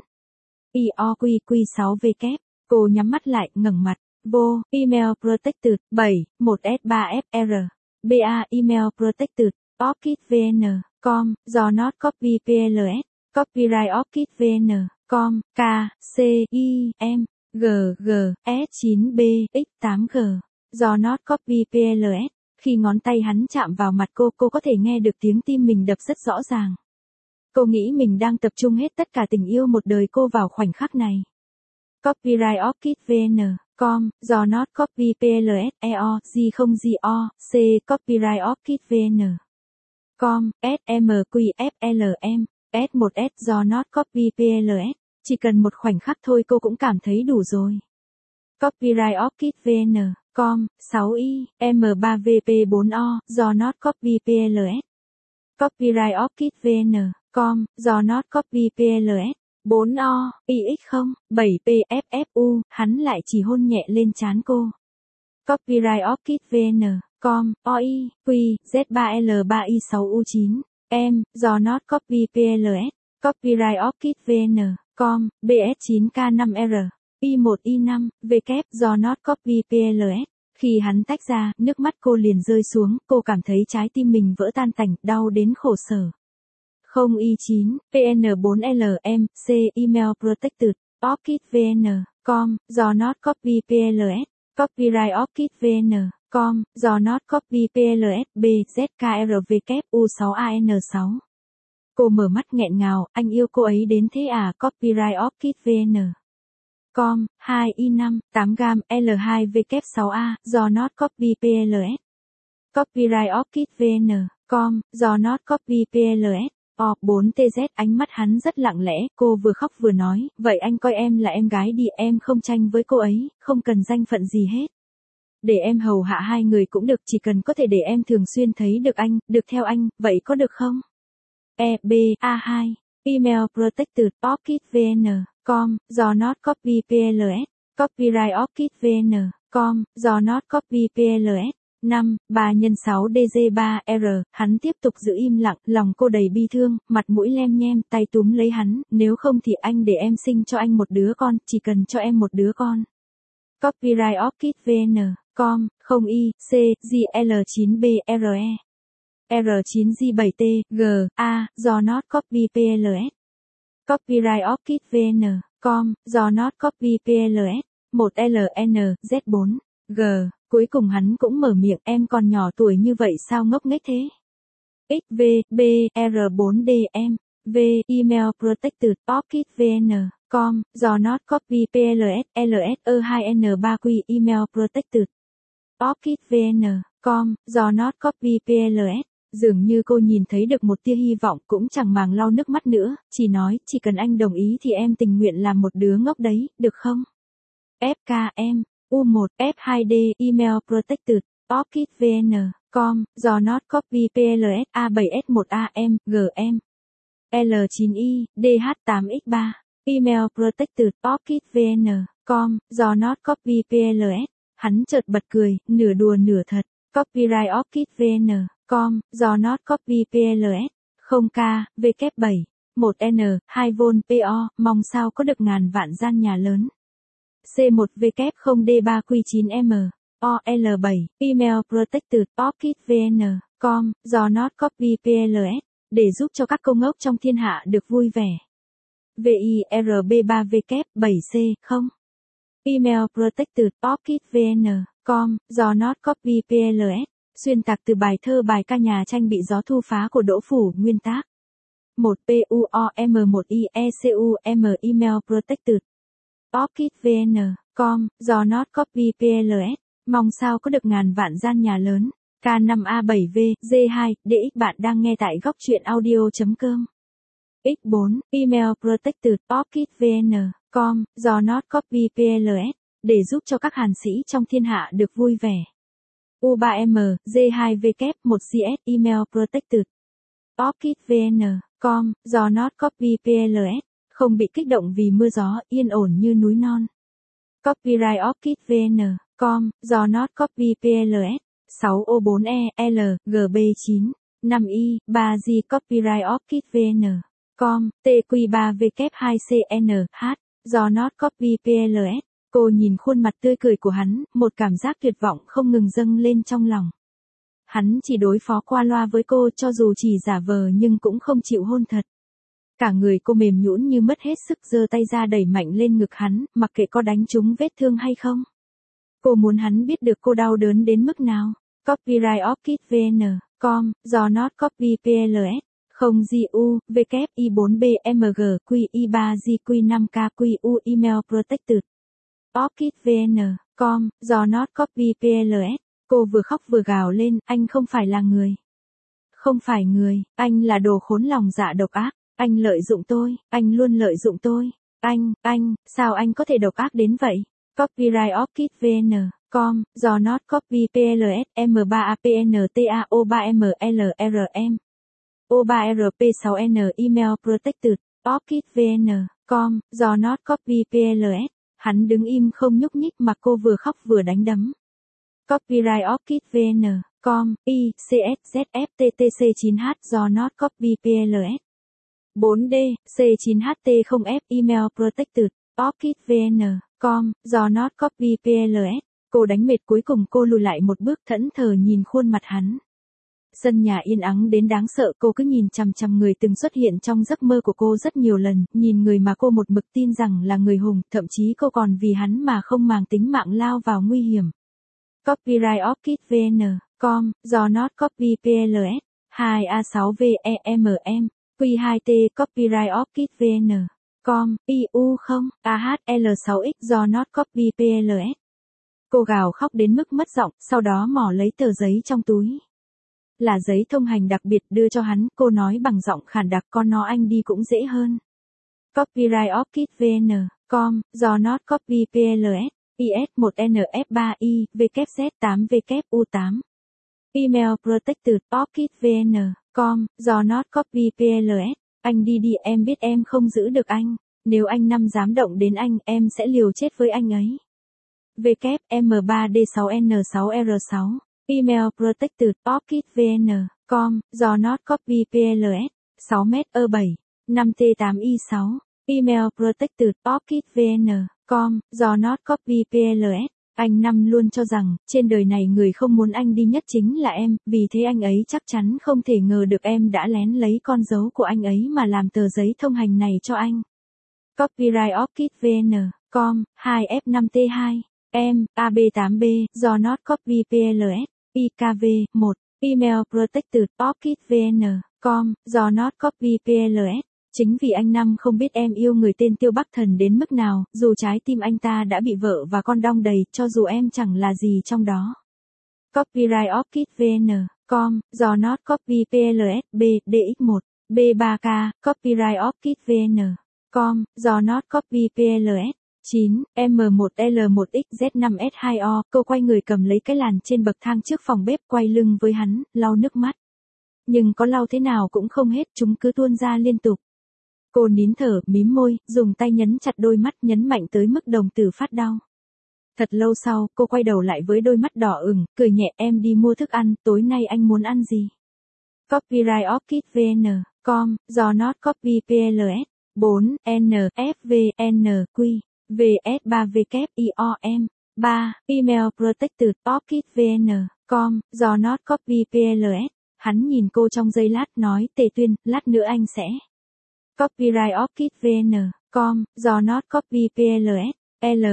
IOQQ6W. Cô nhắm mắt lại, ngẩng mặt. Vô, email protected, 7, 1S3FR. BA email protected, Orchid VN, com, do not copy PLS. Copyright Orchid VN, com, K, C, I, M, G, G, S9B, X8G. Do not copy PLS. Khi ngón tay hắn chạm vào mặt cô có thể nghe được tiếng tim mình đập rất rõ ràng. Cô nghĩ mình đang tập trung hết tất cả tình yêu một đời cô vào khoảnh khắc này. Copyright Orchid VN, com, do not copy PLS, EO, G0GO, C, Copyright Orchid VN. Com, SMQFLM, S1S do not copy PLS. Chỉ cần một khoảnh khắc thôi cô cũng cảm thấy đủ rồi. Copyright Orchid VN, com, 6i, M3VP4O, do not copy PLS. Copyright Orchid VN, com, do not copy PLS. 4O, IX0, 7PFFU, hắn lại chỉ hôn nhẹ lên trán cô. Copyright Orchid VN, com, OI, Q, Z3L3I6U9, M, do not copy PLS. Copyright Orchid VN, com, BS9K5R, I1I5, W, do not copy PLS. Khi hắn tách ra, nước mắt cô liền rơi xuống, cô cảm thấy trái tim mình vỡ tan tành, đau đến khổ sở. 0i9, PN4LM, C, email protected, Orchid VN, com, do not copy PLS. Copyright Orchid VN, com, do not copy PLS, B, ZKRW, U6AN6. Cô mở mắt nghẹn ngào, anh yêu cô ấy đến thế à? Copyright Orchid VN, com, 2i5, 8gam, L2W6A, do not copy PLS. Copyright Orchid VN, com, do not copy PLS. O4TZ. Ánh mắt hắn rất lặng lẽ, cô vừa khóc vừa nói, vậy anh coi em là em gái đi, em không tranh với cô ấy, không cần danh phận gì hết. Để em hầu hạ hai người cũng được, chỉ cần có thể để em thường xuyên thấy được anh, được theo anh, vậy có được không? EBA2, email protected, Orchid VN, com, do not copy PLS. Copyright Orchid VN, com, do not copy PLS. 5, 3x6 DG3R, hắn tiếp tục giữ im lặng, lòng cô đầy bi thương, mặt mũi lem nhem, tay túm lấy hắn, nếu không thì anh để em sinh cho anh một đứa con, chỉ cần cho em một đứa con. Copyright Orchid VN, com, 0i, C, GL9BRE. R9G7T, G, A, do not copy PLS. Copyright Orchid VN, com, do not copy PLS. 1LN, Z4, G. Cuối cùng hắn cũng mở miệng, em còn nhỏ tuổi như vậy sao ngốc nghếch thế? XV, B, R4DM, V, email protected, Orchid VN, com, do not copy PLS, LSE2N3Q, email protected. Orchid VN, com, do not copy PLS. Dường như cô nhìn thấy được một tia hy vọng, cũng chẳng màng lau nước mắt nữa, chỉ nói, chỉ cần anh đồng ý thì em tình nguyện làm một đứa ngốc đấy, được không? FKM, U1, F2D, email protected, Orchid VN, com, do not copy PLS, A7S1AM, GM. L9I, DH8X3, email protected, Orchid VN, com, do not copy PLS. Hắn chợt bật cười, nửa đùa nửa thật. Copyright Orchid VN, com, do not copy PLS. 0K, W7, 1N, 2V PO, mong sao có được ngàn vạn gian nhà lớn. C1W0D3Q9M, OL7, email protected, Orchid VN, com, do not copy PLS, để giúp cho các cô ngốc trong thiên hạ được vui vẻ. VIRB3W, 7C, 0. Email protected, Orchid VN, com, do not copy PLS, xuyên tạc từ bài thơ bài ca nhà tranh bị gió thu phá của Đỗ Phủ, nguyên tác. 1PUOM1IECUM, email protected. Orchid VN, com, do not copy PLS, mong sao có được ngàn vạn gian nhà lớn. K5A7V, G2, DX. Bạn đang nghe tại góc truyện audio.com. X4, email protected, Orchid VN, com, do not copy PLS, để giúp cho các hàn sĩ trong thiên hạ được vui vẻ. U3M, J2W, 1CS, Email Protected. Orchid VN, com, do not copy PLS, không bị kích động vì mưa gió, yên ổn như núi non. Copyright Orchid VN, com, do not copy PLS, 6O4E, L, GB9, 5I, 3G Copyright Orchid VN, com, TQ3W2CN, H, do not copy PLS. Cô nhìn khuôn mặt tươi cười của hắn, một cảm giác tuyệt vọng không ngừng dâng lên trong lòng. Hắn chỉ đối phó qua loa với cô, cho dù chỉ giả vờ nhưng cũng không chịu hôn thật. Cả người cô mềm nhũn như mất hết sức, giơ tay ra đẩy mạnh lên ngực hắn, mặc kệ có đánh trúng vết thương hay không. Cô muốn hắn biết được cô đau đớn đến mức nào. Copyright Orchid VN, com, do not copy PLS, không GU, WI 4B MG QI 3G Q5K QU Email Protected. Orchid VN, com, do not copy PLS. Cô vừa khóc vừa gào lên, anh không phải là người. Không phải người, anh là đồ khốn lòng dạ độc ác. Anh lợi dụng tôi, anh luôn lợi dụng tôi. Anh, sao anh có thể độc ác đến vậy? Copyright Orchid VN, com, do not copy PLS M3APNTAO3MLRM. O3RP6N Email Protected. Orchid VN, com, do not copy PLS. Hắn đứng im không nhúc nhích mà cô vừa khóc vừa đánh đấm. Copyright Orchid VN, com, I, CSZFTTC9H do not copy PLS. 4D, C9HT0F Email Protected. Orchid VN, com, do not copy PLS. Cô đánh mệt cuối cùng cô lùi lại một bước thẫn thờ nhìn khuôn mặt hắn. Sân nhà yên ắng đến đáng sợ, cô cứ nhìn chằm chằm người từng xuất hiện trong giấc mơ của cô rất nhiều lần, nhìn người mà cô một mực tin rằng là người hùng, thậm chí cô còn vì hắn mà không màng tính mạng lao vào nguy hiểm. Copyright Orchid VN, com, do not copy PLS, 2A6VEMM, Q2T Copyright Orchid VN, com, IU 0, AHL6X do not copy PLS. Cô gào khóc đến mức mất giọng, sau đó mỏ lấy tờ giấy trong túi. Là giấy thông hành đặc biệt đưa cho hắn, cô nói bằng giọng khàn đặc, con nó anh đi cũng dễ hơn. Copyright Orchid VN, com, do not copy PLS, IS1NF3I, WZ8WU8. Email Protected. Orchid VN, com, do not copy PLS. Anh đi đi, em biết em không giữ được anh. Nếu anh năm dám động đến anh, em sẽ liều chết với anh ấy. WM3D6N6R6. Email Protected. Orchid VN, com, do not copy PLS. 6m7, 5T8I6. Email Protected. Orchid VN, com, do not copy PLS. Anh năm luôn cho rằng, trên đời này người không muốn anh đi nhất chính là em, vì thế anh ấy chắc chắn không thể ngờ được em đã lén lấy con dấu của anh ấy mà làm tờ giấy thông hành này cho anh. Copyright Orchid VN, com, 2F5T2, em, AB8B, do not copy PLS, IKV, 1, Email Protected. Orchid VN, com, do not copy PLS. Chính vì anh năm không biết em yêu người tên Tiêu Bắc Thần đến mức nào, dù trái tim anh ta đã bị vợ và con đong đầy, cho dù em chẳng là gì trong đó. Copyright Orchid VN, com, do not copy PLS, B, DX1, B3K, Copyright Orchid VN, com, do not copy PLS. 9, M1L1XZ5S2O, cô quay người cầm lấy cái làn trên bậc thang trước phòng bếp, quay lưng với hắn, lau nước mắt. Nhưng có lau thế nào cũng không hết, chúng cứ tuôn ra liên tục. Cô nín thở, mím môi, dùng tay nhấn chặt đôi mắt, nhấn mạnh tới mức đồng tử phát đau. Thật lâu sau, cô quay đầu lại với đôi mắt đỏ ửng, cười nhẹ, em đi mua thức ăn, tối nay anh muốn ăn gì? Copyright Orchid VN, com, do not copy PLS. 4, NFVNQ, VS3WIOM. 3, Email Protected. Orchid VN, com, do not copy PLS. Hắn nhìn cô trong giây lát, nói, Tề Tuyên, lát nữa anh sẽ. Copyright Orchid VN, com, do not copy PLS. L,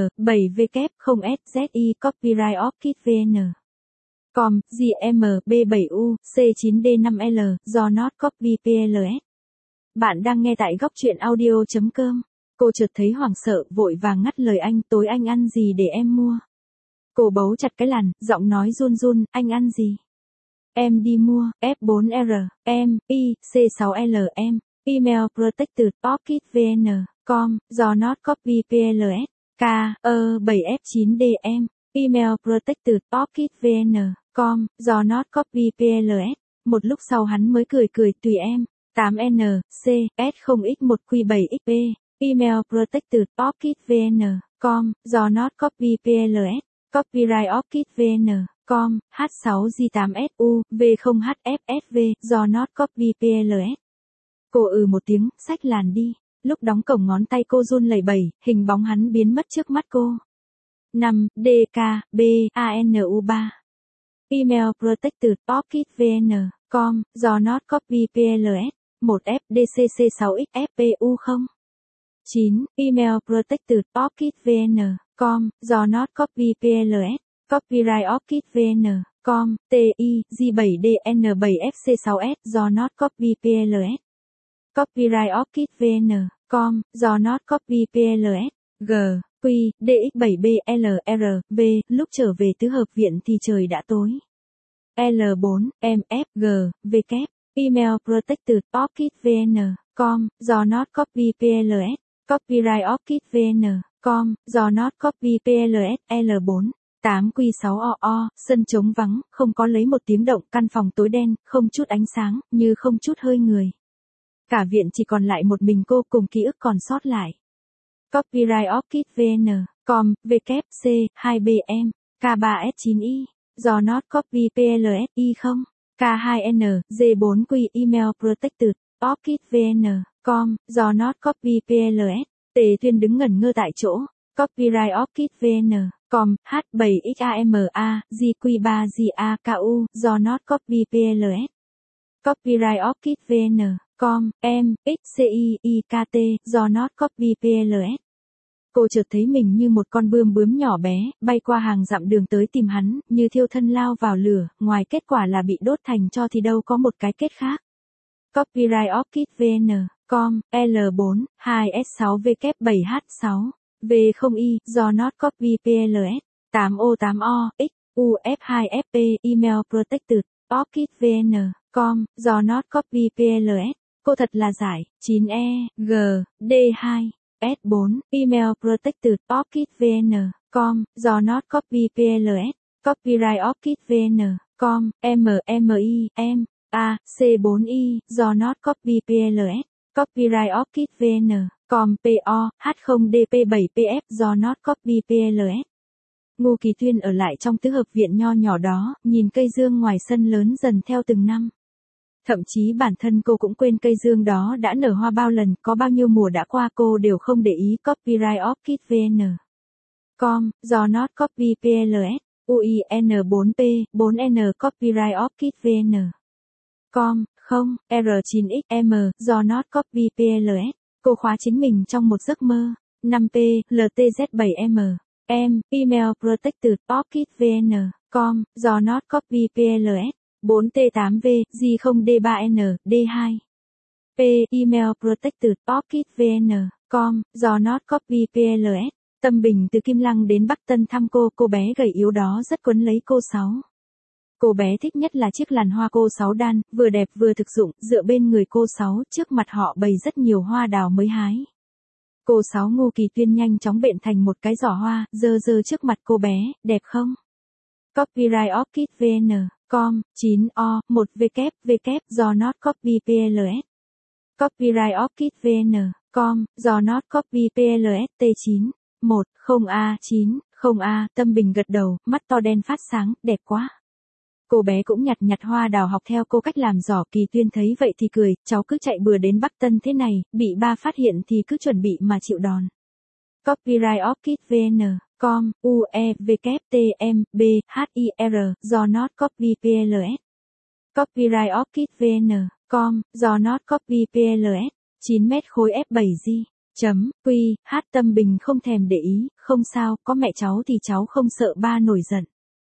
7W0SZI. Copyright Orchid VN, com, GM, B7U, C9D5L, do not copy PLS. Bạn đang nghe tại góc truyện audio.com. Cô chợt thấy hoảng sợ, vội vàng ngắt lời anh, tối anh ăn gì để em mua? Cô bấu chặt cái làn, giọng nói run run, anh ăn gì? Em đi mua, F4R, M, I, C6L, M. Email Protected. Orchid VN, com, do not copy PLS. K, 7F9DM. Email Protected. Orchid VN, com, do not copy PLS. Một lúc sau hắn mới cười tùy em. 8N, C, S0X1Q7XP, email protected orchid vn, com, do not copy PLS, copyright orchid vn, com, H6G8SU, V0HFSV, do not copy PLS. Cô một tiếng, xách làn đi. Lúc đóng cổng ngón tay cô run lẩy bẩy, hình bóng hắn biến mất trước mắt cô. 5, DK, B, ANU3. Email protected orchid vn, com, do not copy PLS. 1 FDCC6XFPU 0. 9. Email protected orchid vn, com, do not copy PLS. Copyright orchid vn, com, TI, G7DN7FC6S, do not copy PLS. Copyright orchid vn, com, do not copy PLS. G, Q, DX7BLR, V, lúc trở về tứ hợp viện thì trời đã tối. L4, MF, G, V kép. Email protected orchid vn, com, do not copy PLS. Copyright orchid vn, com, do not copy PLS. L4, 8Q6OO, sân trống vắng, không có lấy một tiếng động, căn phòng tối đen, không chút ánh sáng, như không chút hơi người. Cả viện chỉ còn lại một mình cô cùng ký ức còn sót lại. Copyright orchid vn, com, VKC, 2BM, K3S9I, do not copy PLS I0, K2N, G4Q, email protected, orchid vn, com, do not copy PLS. Tề Tuyên đứng ngẩn ngơ tại chỗ. Copyright orchid vn, com, H7XAMA, GQ3GAKU, do not copy PLS. Copyright orchid vn, com, M, XCIIKT, do not copy PLS. Cô chợt thấy mình như một con bướm nhỏ bé, bay qua hàng dặm đường tới tìm hắn, như thiêu thân lao vào lửa, ngoài kết quả là bị đốt thành tro thì đâu có một cái kết khác. Copyright orchid vn, com, L4, 2S6W7H6, V0I, do not copy PLS, 8O8O, X, UF2FP, email protected, orchid vn, com, do not copy PLS. Cô thật là giải. 9E, G, D2, S4, email protected, orchid vn, com, do not copy PLS. Copyright orchid vn, com, MMI, M, A, C4I, do not copy PLS. Copyright orchid vn, com, PO, H0DP7PF, do not copy PLS. Ngô Kỳ Tuyên ở lại trong tứ hợp viện nho nhỏ đó, nhìn cây dương ngoài sân lớn dần theo từng năm. Thậm chí bản thân cô cũng quên cây dương đó đã nở hoa bao lần, có bao nhiêu mùa đã qua cô đều không để ý. Copyright orchid vn, com, do not copy PLS. UIN4P, 4N, copyright orchid vn, com, không, R9XM, do not copy PLS. Cô khóa chính mình trong một giấc mơ. 5P, LTZ7M, M, email protected, orchid vn, com, do not copy PLS. 4T8V, G0D3N, D2. P, email protected, orchid vn, com, do not copy PLS. Tâm Bình từ Kim Lăng đến Bắc Tân thăm cô bé gầy yếu đó rất quấn lấy cô Sáu. Cô bé thích nhất là chiếc làn hoa cô Sáu đan, vừa đẹp vừa thực dụng, dựa bên người cô Sáu, trước mặt họ bày rất nhiều hoa đào mới hái. Cô Sáu Ngô Kỳ Tuyên nhanh chóng bện thành một cái giỏ hoa, dơ trước mặt cô bé, đẹp không? Copyright orchid vn, com, 9O, 1W, do not copy PLS. Copyright orchid vn, com, do not copy PLS. T9, 1, 0A, 9, 0A, Tâm Bình gật đầu, mắt to đen phát sáng, đẹp quá. Cô bé cũng nhặt hoa đào học theo cô cách làm giỏ. Kỳ Tuyên thấy vậy thì cười, cháu cứ chạy bừa đến Bắc Tân thế này, bị ba phát hiện thì cứ chuẩn bị mà chịu đòn. Copyright orchid vn, com, UEWTM, B, HIR, do not copy PLS. Copyright orchid vn, com, do not copy PLS. 9 mét khối F7G. Q, H. Tâm Bình không thèm để ý, không sao, có mẹ cháu thì cháu không sợ ba nổi giận.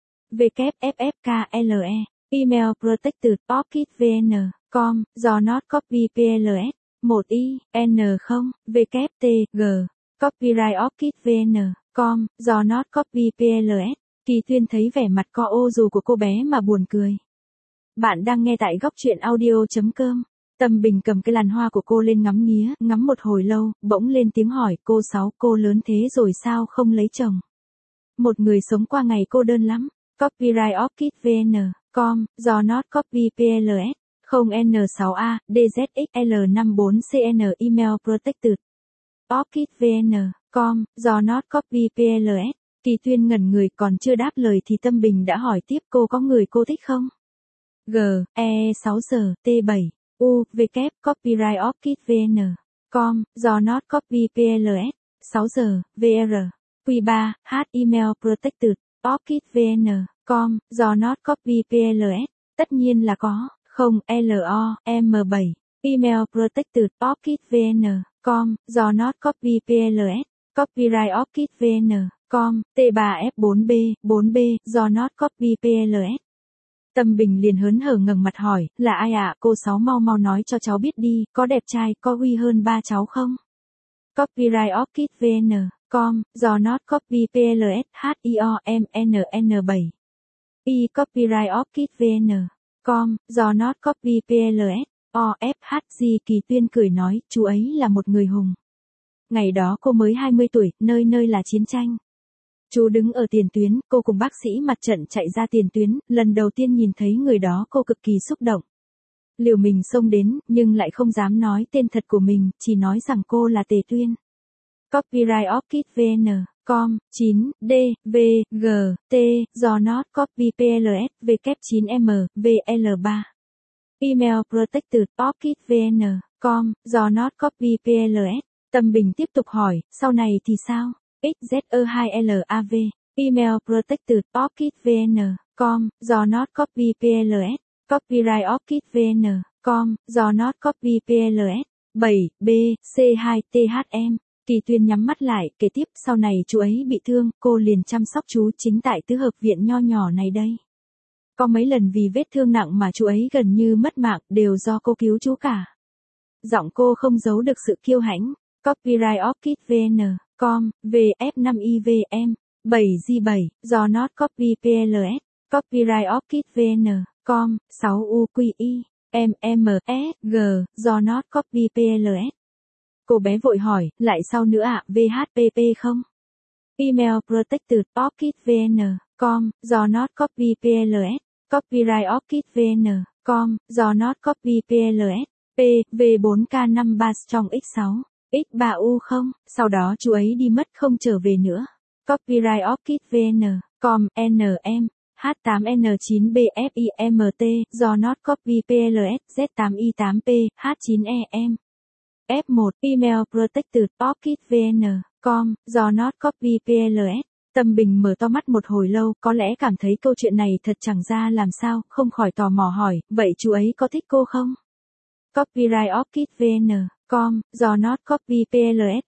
WFFKLE, email protected, orchid vn, com, do not copy PLS. 1I, N0, WT, G, copyright orchid vn, com, do not copy PLS. Kỳ Tuyên thấy vẻ mặt co ô dù của cô bé mà buồn cười. Bạn đang nghe tại góc truyện audio.com. Tâm Bình cầm cái làn hoa của cô lên ngắm nghía, ngắm một hồi lâu, bỗng lên tiếng hỏi, cô Sáu, cô lớn thế rồi sao không lấy chồng? Một người sống qua ngày cô đơn lắm. Copyright Orchid VN, com, do not copy PLS, 0N6A, DZXL54CN email protected. Orchid VN, com, do not copy PLS. Kỳ Tuyên ngẩn người còn chưa đáp lời thì Tâm Bình đã hỏi tiếp cô có người cô thích không? G, E 6 giờ, T 7, U, V kép, copyright Orchid VN, com, do not copy PLS, 6 giờ, VR, Q3, H email protected, Orchid VN, com, do not copy PLS, tất nhiên là có, 0, LO, M7, email protected, Orchid VN, com, do not copy PLS, copyright Orchid VN, com, T3F4B, 4B, do not copy PLS. Tâm Bình liền hớn hở ngẩng mặt hỏi, là ai ạ? Cô Sáu mau mau nói cho cháu biết đi, có đẹp trai, có uy hơn ba cháu không? Copyright Orchid VN, com, do not copy PLS, HIOMNN7. Y copyright Orchid VN, com, do not copy PLS, OFHG. Kỳ Tuyên cười nói, chú ấy là một người hùng. Ngày đó cô mới 20 tuổi, nơi nơi là chiến tranh. Chú đứng ở tiền tuyến, cô cùng bác sĩ mặt trận chạy ra tiền tuyến, lần đầu tiên nhìn thấy người đó cô cực kỳ xúc động. Liều mình xông đến, nhưng lại không dám nói tên thật của mình, chỉ nói rằng cô là Tề Tuyên. Copyright Orchid VN, com, 9, D, V, G, T, do not copy PLS, W9M, VL3. Email protected, Orchid VN, com, do not copy PLS. Tâm Bình tiếp tục hỏi, sau này thì sao? XZE2LAV, email protected, Orchid VN, com, do not copy PLS, copyright Orchid VN, com, do not copy PLS, 7, B, C2, THM. Kỳ Tuyên nhắm mắt lại, kể tiếp, sau này chú ấy bị thương, cô liền chăm sóc chú chính tại tứ hợp viện nho nhỏ này đây. Có mấy lần vì vết thương nặng mà chú ấy gần như mất mạng, đều do cô cứu chú cả. Giọng cô không giấu được sự kiêu hãnh. Copyright Orchid VN, com, VF5IVM, 7G7, do not copy PLS, copyright Orchid VN, com, 6UQI, MMSG, do not copy PLS. Cô bé vội hỏi, lại sao nữa ạ, VHPP không? Email protected, Orchid VN, com, do not copy PLS, copyright Orchid VN, com, do not copy PLS, P, V4K53 trong X6. X3U0, sau đó chú ấy đi mất không trở về nữa. Copyright Orchid VN, com, NM, H8N9BFIMT, do not copy PLS, Z8I8P, H9EM. F1, email protected, Orchid VN, com, do not copy PLS. Tâm Bình mở to mắt một hồi lâu, có lẽ cảm thấy câu chuyện này thật chẳng ra làm sao, không khỏi tò mò hỏi, vậy chú ấy có thích cô không? Copyright Orchid VN, com, do not copy PLS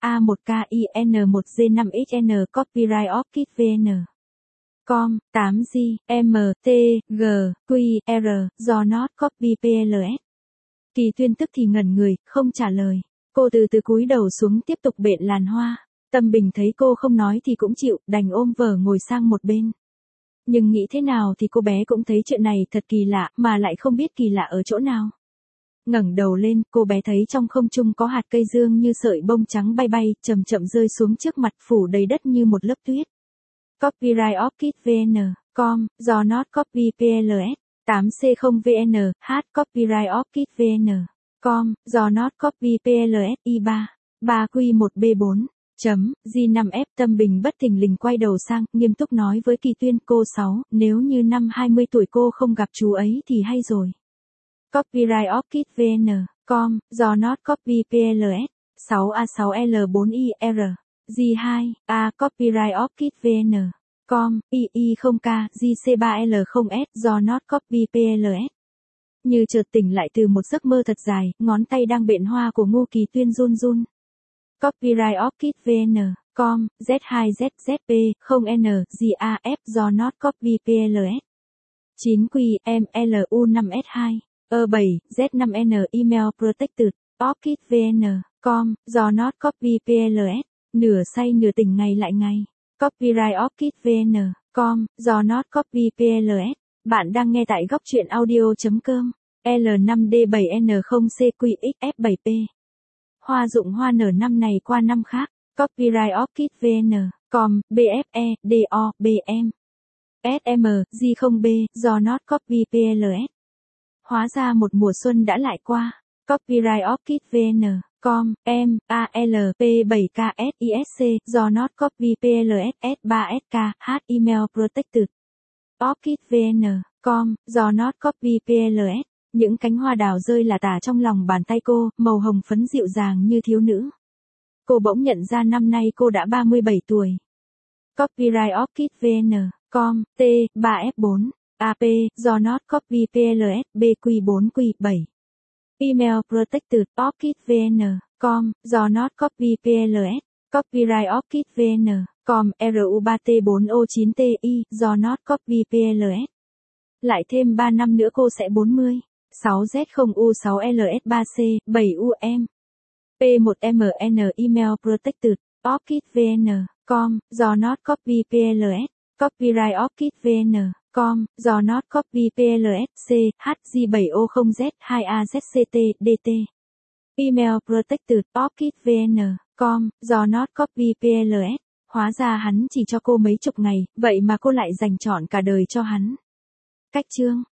A1KIN1G5XN, copyright Orchid VN, com, 8G, M, T, G, Q, R, do not copy PLS. Kỳ Tuyên tức thì ngẩn người, không trả lời. Cô từ từ cúi đầu xuống tiếp tục bện làn hoa. Tâm Bình thấy cô không nói thì cũng chịu, đành ôm vở ngồi sang một bên. Nhưng nghĩ thế nào thì cô bé cũng thấy chuyện này thật kỳ lạ, mà lại không biết kỳ lạ ở chỗ nào. Ngẩng đầu lên, cô bé thấy trong không trung có hạt cây dương như sợi bông trắng bay bay, chậm chậm rơi xuống trước mặt, phủ đầy đất như một lớp tuyết. Copyright Orchid VN, com, do not copy PLS, 8C0VN, H, copyright Orchid VN, com, do not copy PLS, I3, 3Q1B4, G5F. Tâm Bình bất thình lình quay đầu sang, nghiêm túc nói với Kỳ Tuyên, cô Sáu, nếu như năm 20 tuổi cô không gặp chú ấy thì hay rồi. Copyright Orchid VN, com, do not copy PLS, 6A6L4IR, G2, A, copyright Orchid VN, com, II0K, GC3L0S, do not copy PLS. Như chợt tỉnh lại từ một giấc mơ thật dài, ngón tay đang bện hoa của Ngô Kỳ Tuyên run run. Copyright Orchid VN, com, Z2ZZP, 0N, GAF, do not copy PLS. 9Q, MLU5S2, E7, Z5N, email protected, Orchid VN, com, do not copy PLS. Nửa say nửa tỉnh ngày lại ngày. Copyright Orchid VN, com, do not copy PLS. Bạn đang nghe tại góc truyện audio.com. L5D7N0CQXF7P. Hoa rụng hoa nở năm này qua năm khác. Copyright Orchid VN, com, BFE, DO, BM. SM, G0B, do not copy PLS. Hóa ra một mùa xuân đã lại qua. Copyright Orchid VN, com, M, A, L, P, 7K, S, ISC, do not copy PLS, S3SK, H, email protected. Orchid VN, com, do not copy PLS. Những cánh hoa đào rơi là tả trong lòng bàn tay cô, màu hồng phấn dịu dàng như thiếu nữ. Cô bỗng nhận ra năm nay cô đã 37 tuổi. Copyright Orchid VN, com, T, 3F4, AP, do not copy PLS, BQ4Q7. Email protected, Orchid VN, com, do not copy PLS. Copyright Orchid VN, com, RU3T4O9TI, do not copy PLS. Lại thêm 3 năm nữa cô sẽ 40. 6Z0U6LS3C, 7UM. P1MN email protected, Orchid VN, com, do not copy PLS. Copyright Orchid VN, com, do not copy PLS, C, HG7O0Z2AZCT, DT. Email protected, Orchid VN, com, do not copy PLS. Hóa ra hắn chỉ cho cô mấy chục ngày, vậy mà cô lại dành trọn cả đời cho hắn. Cách chương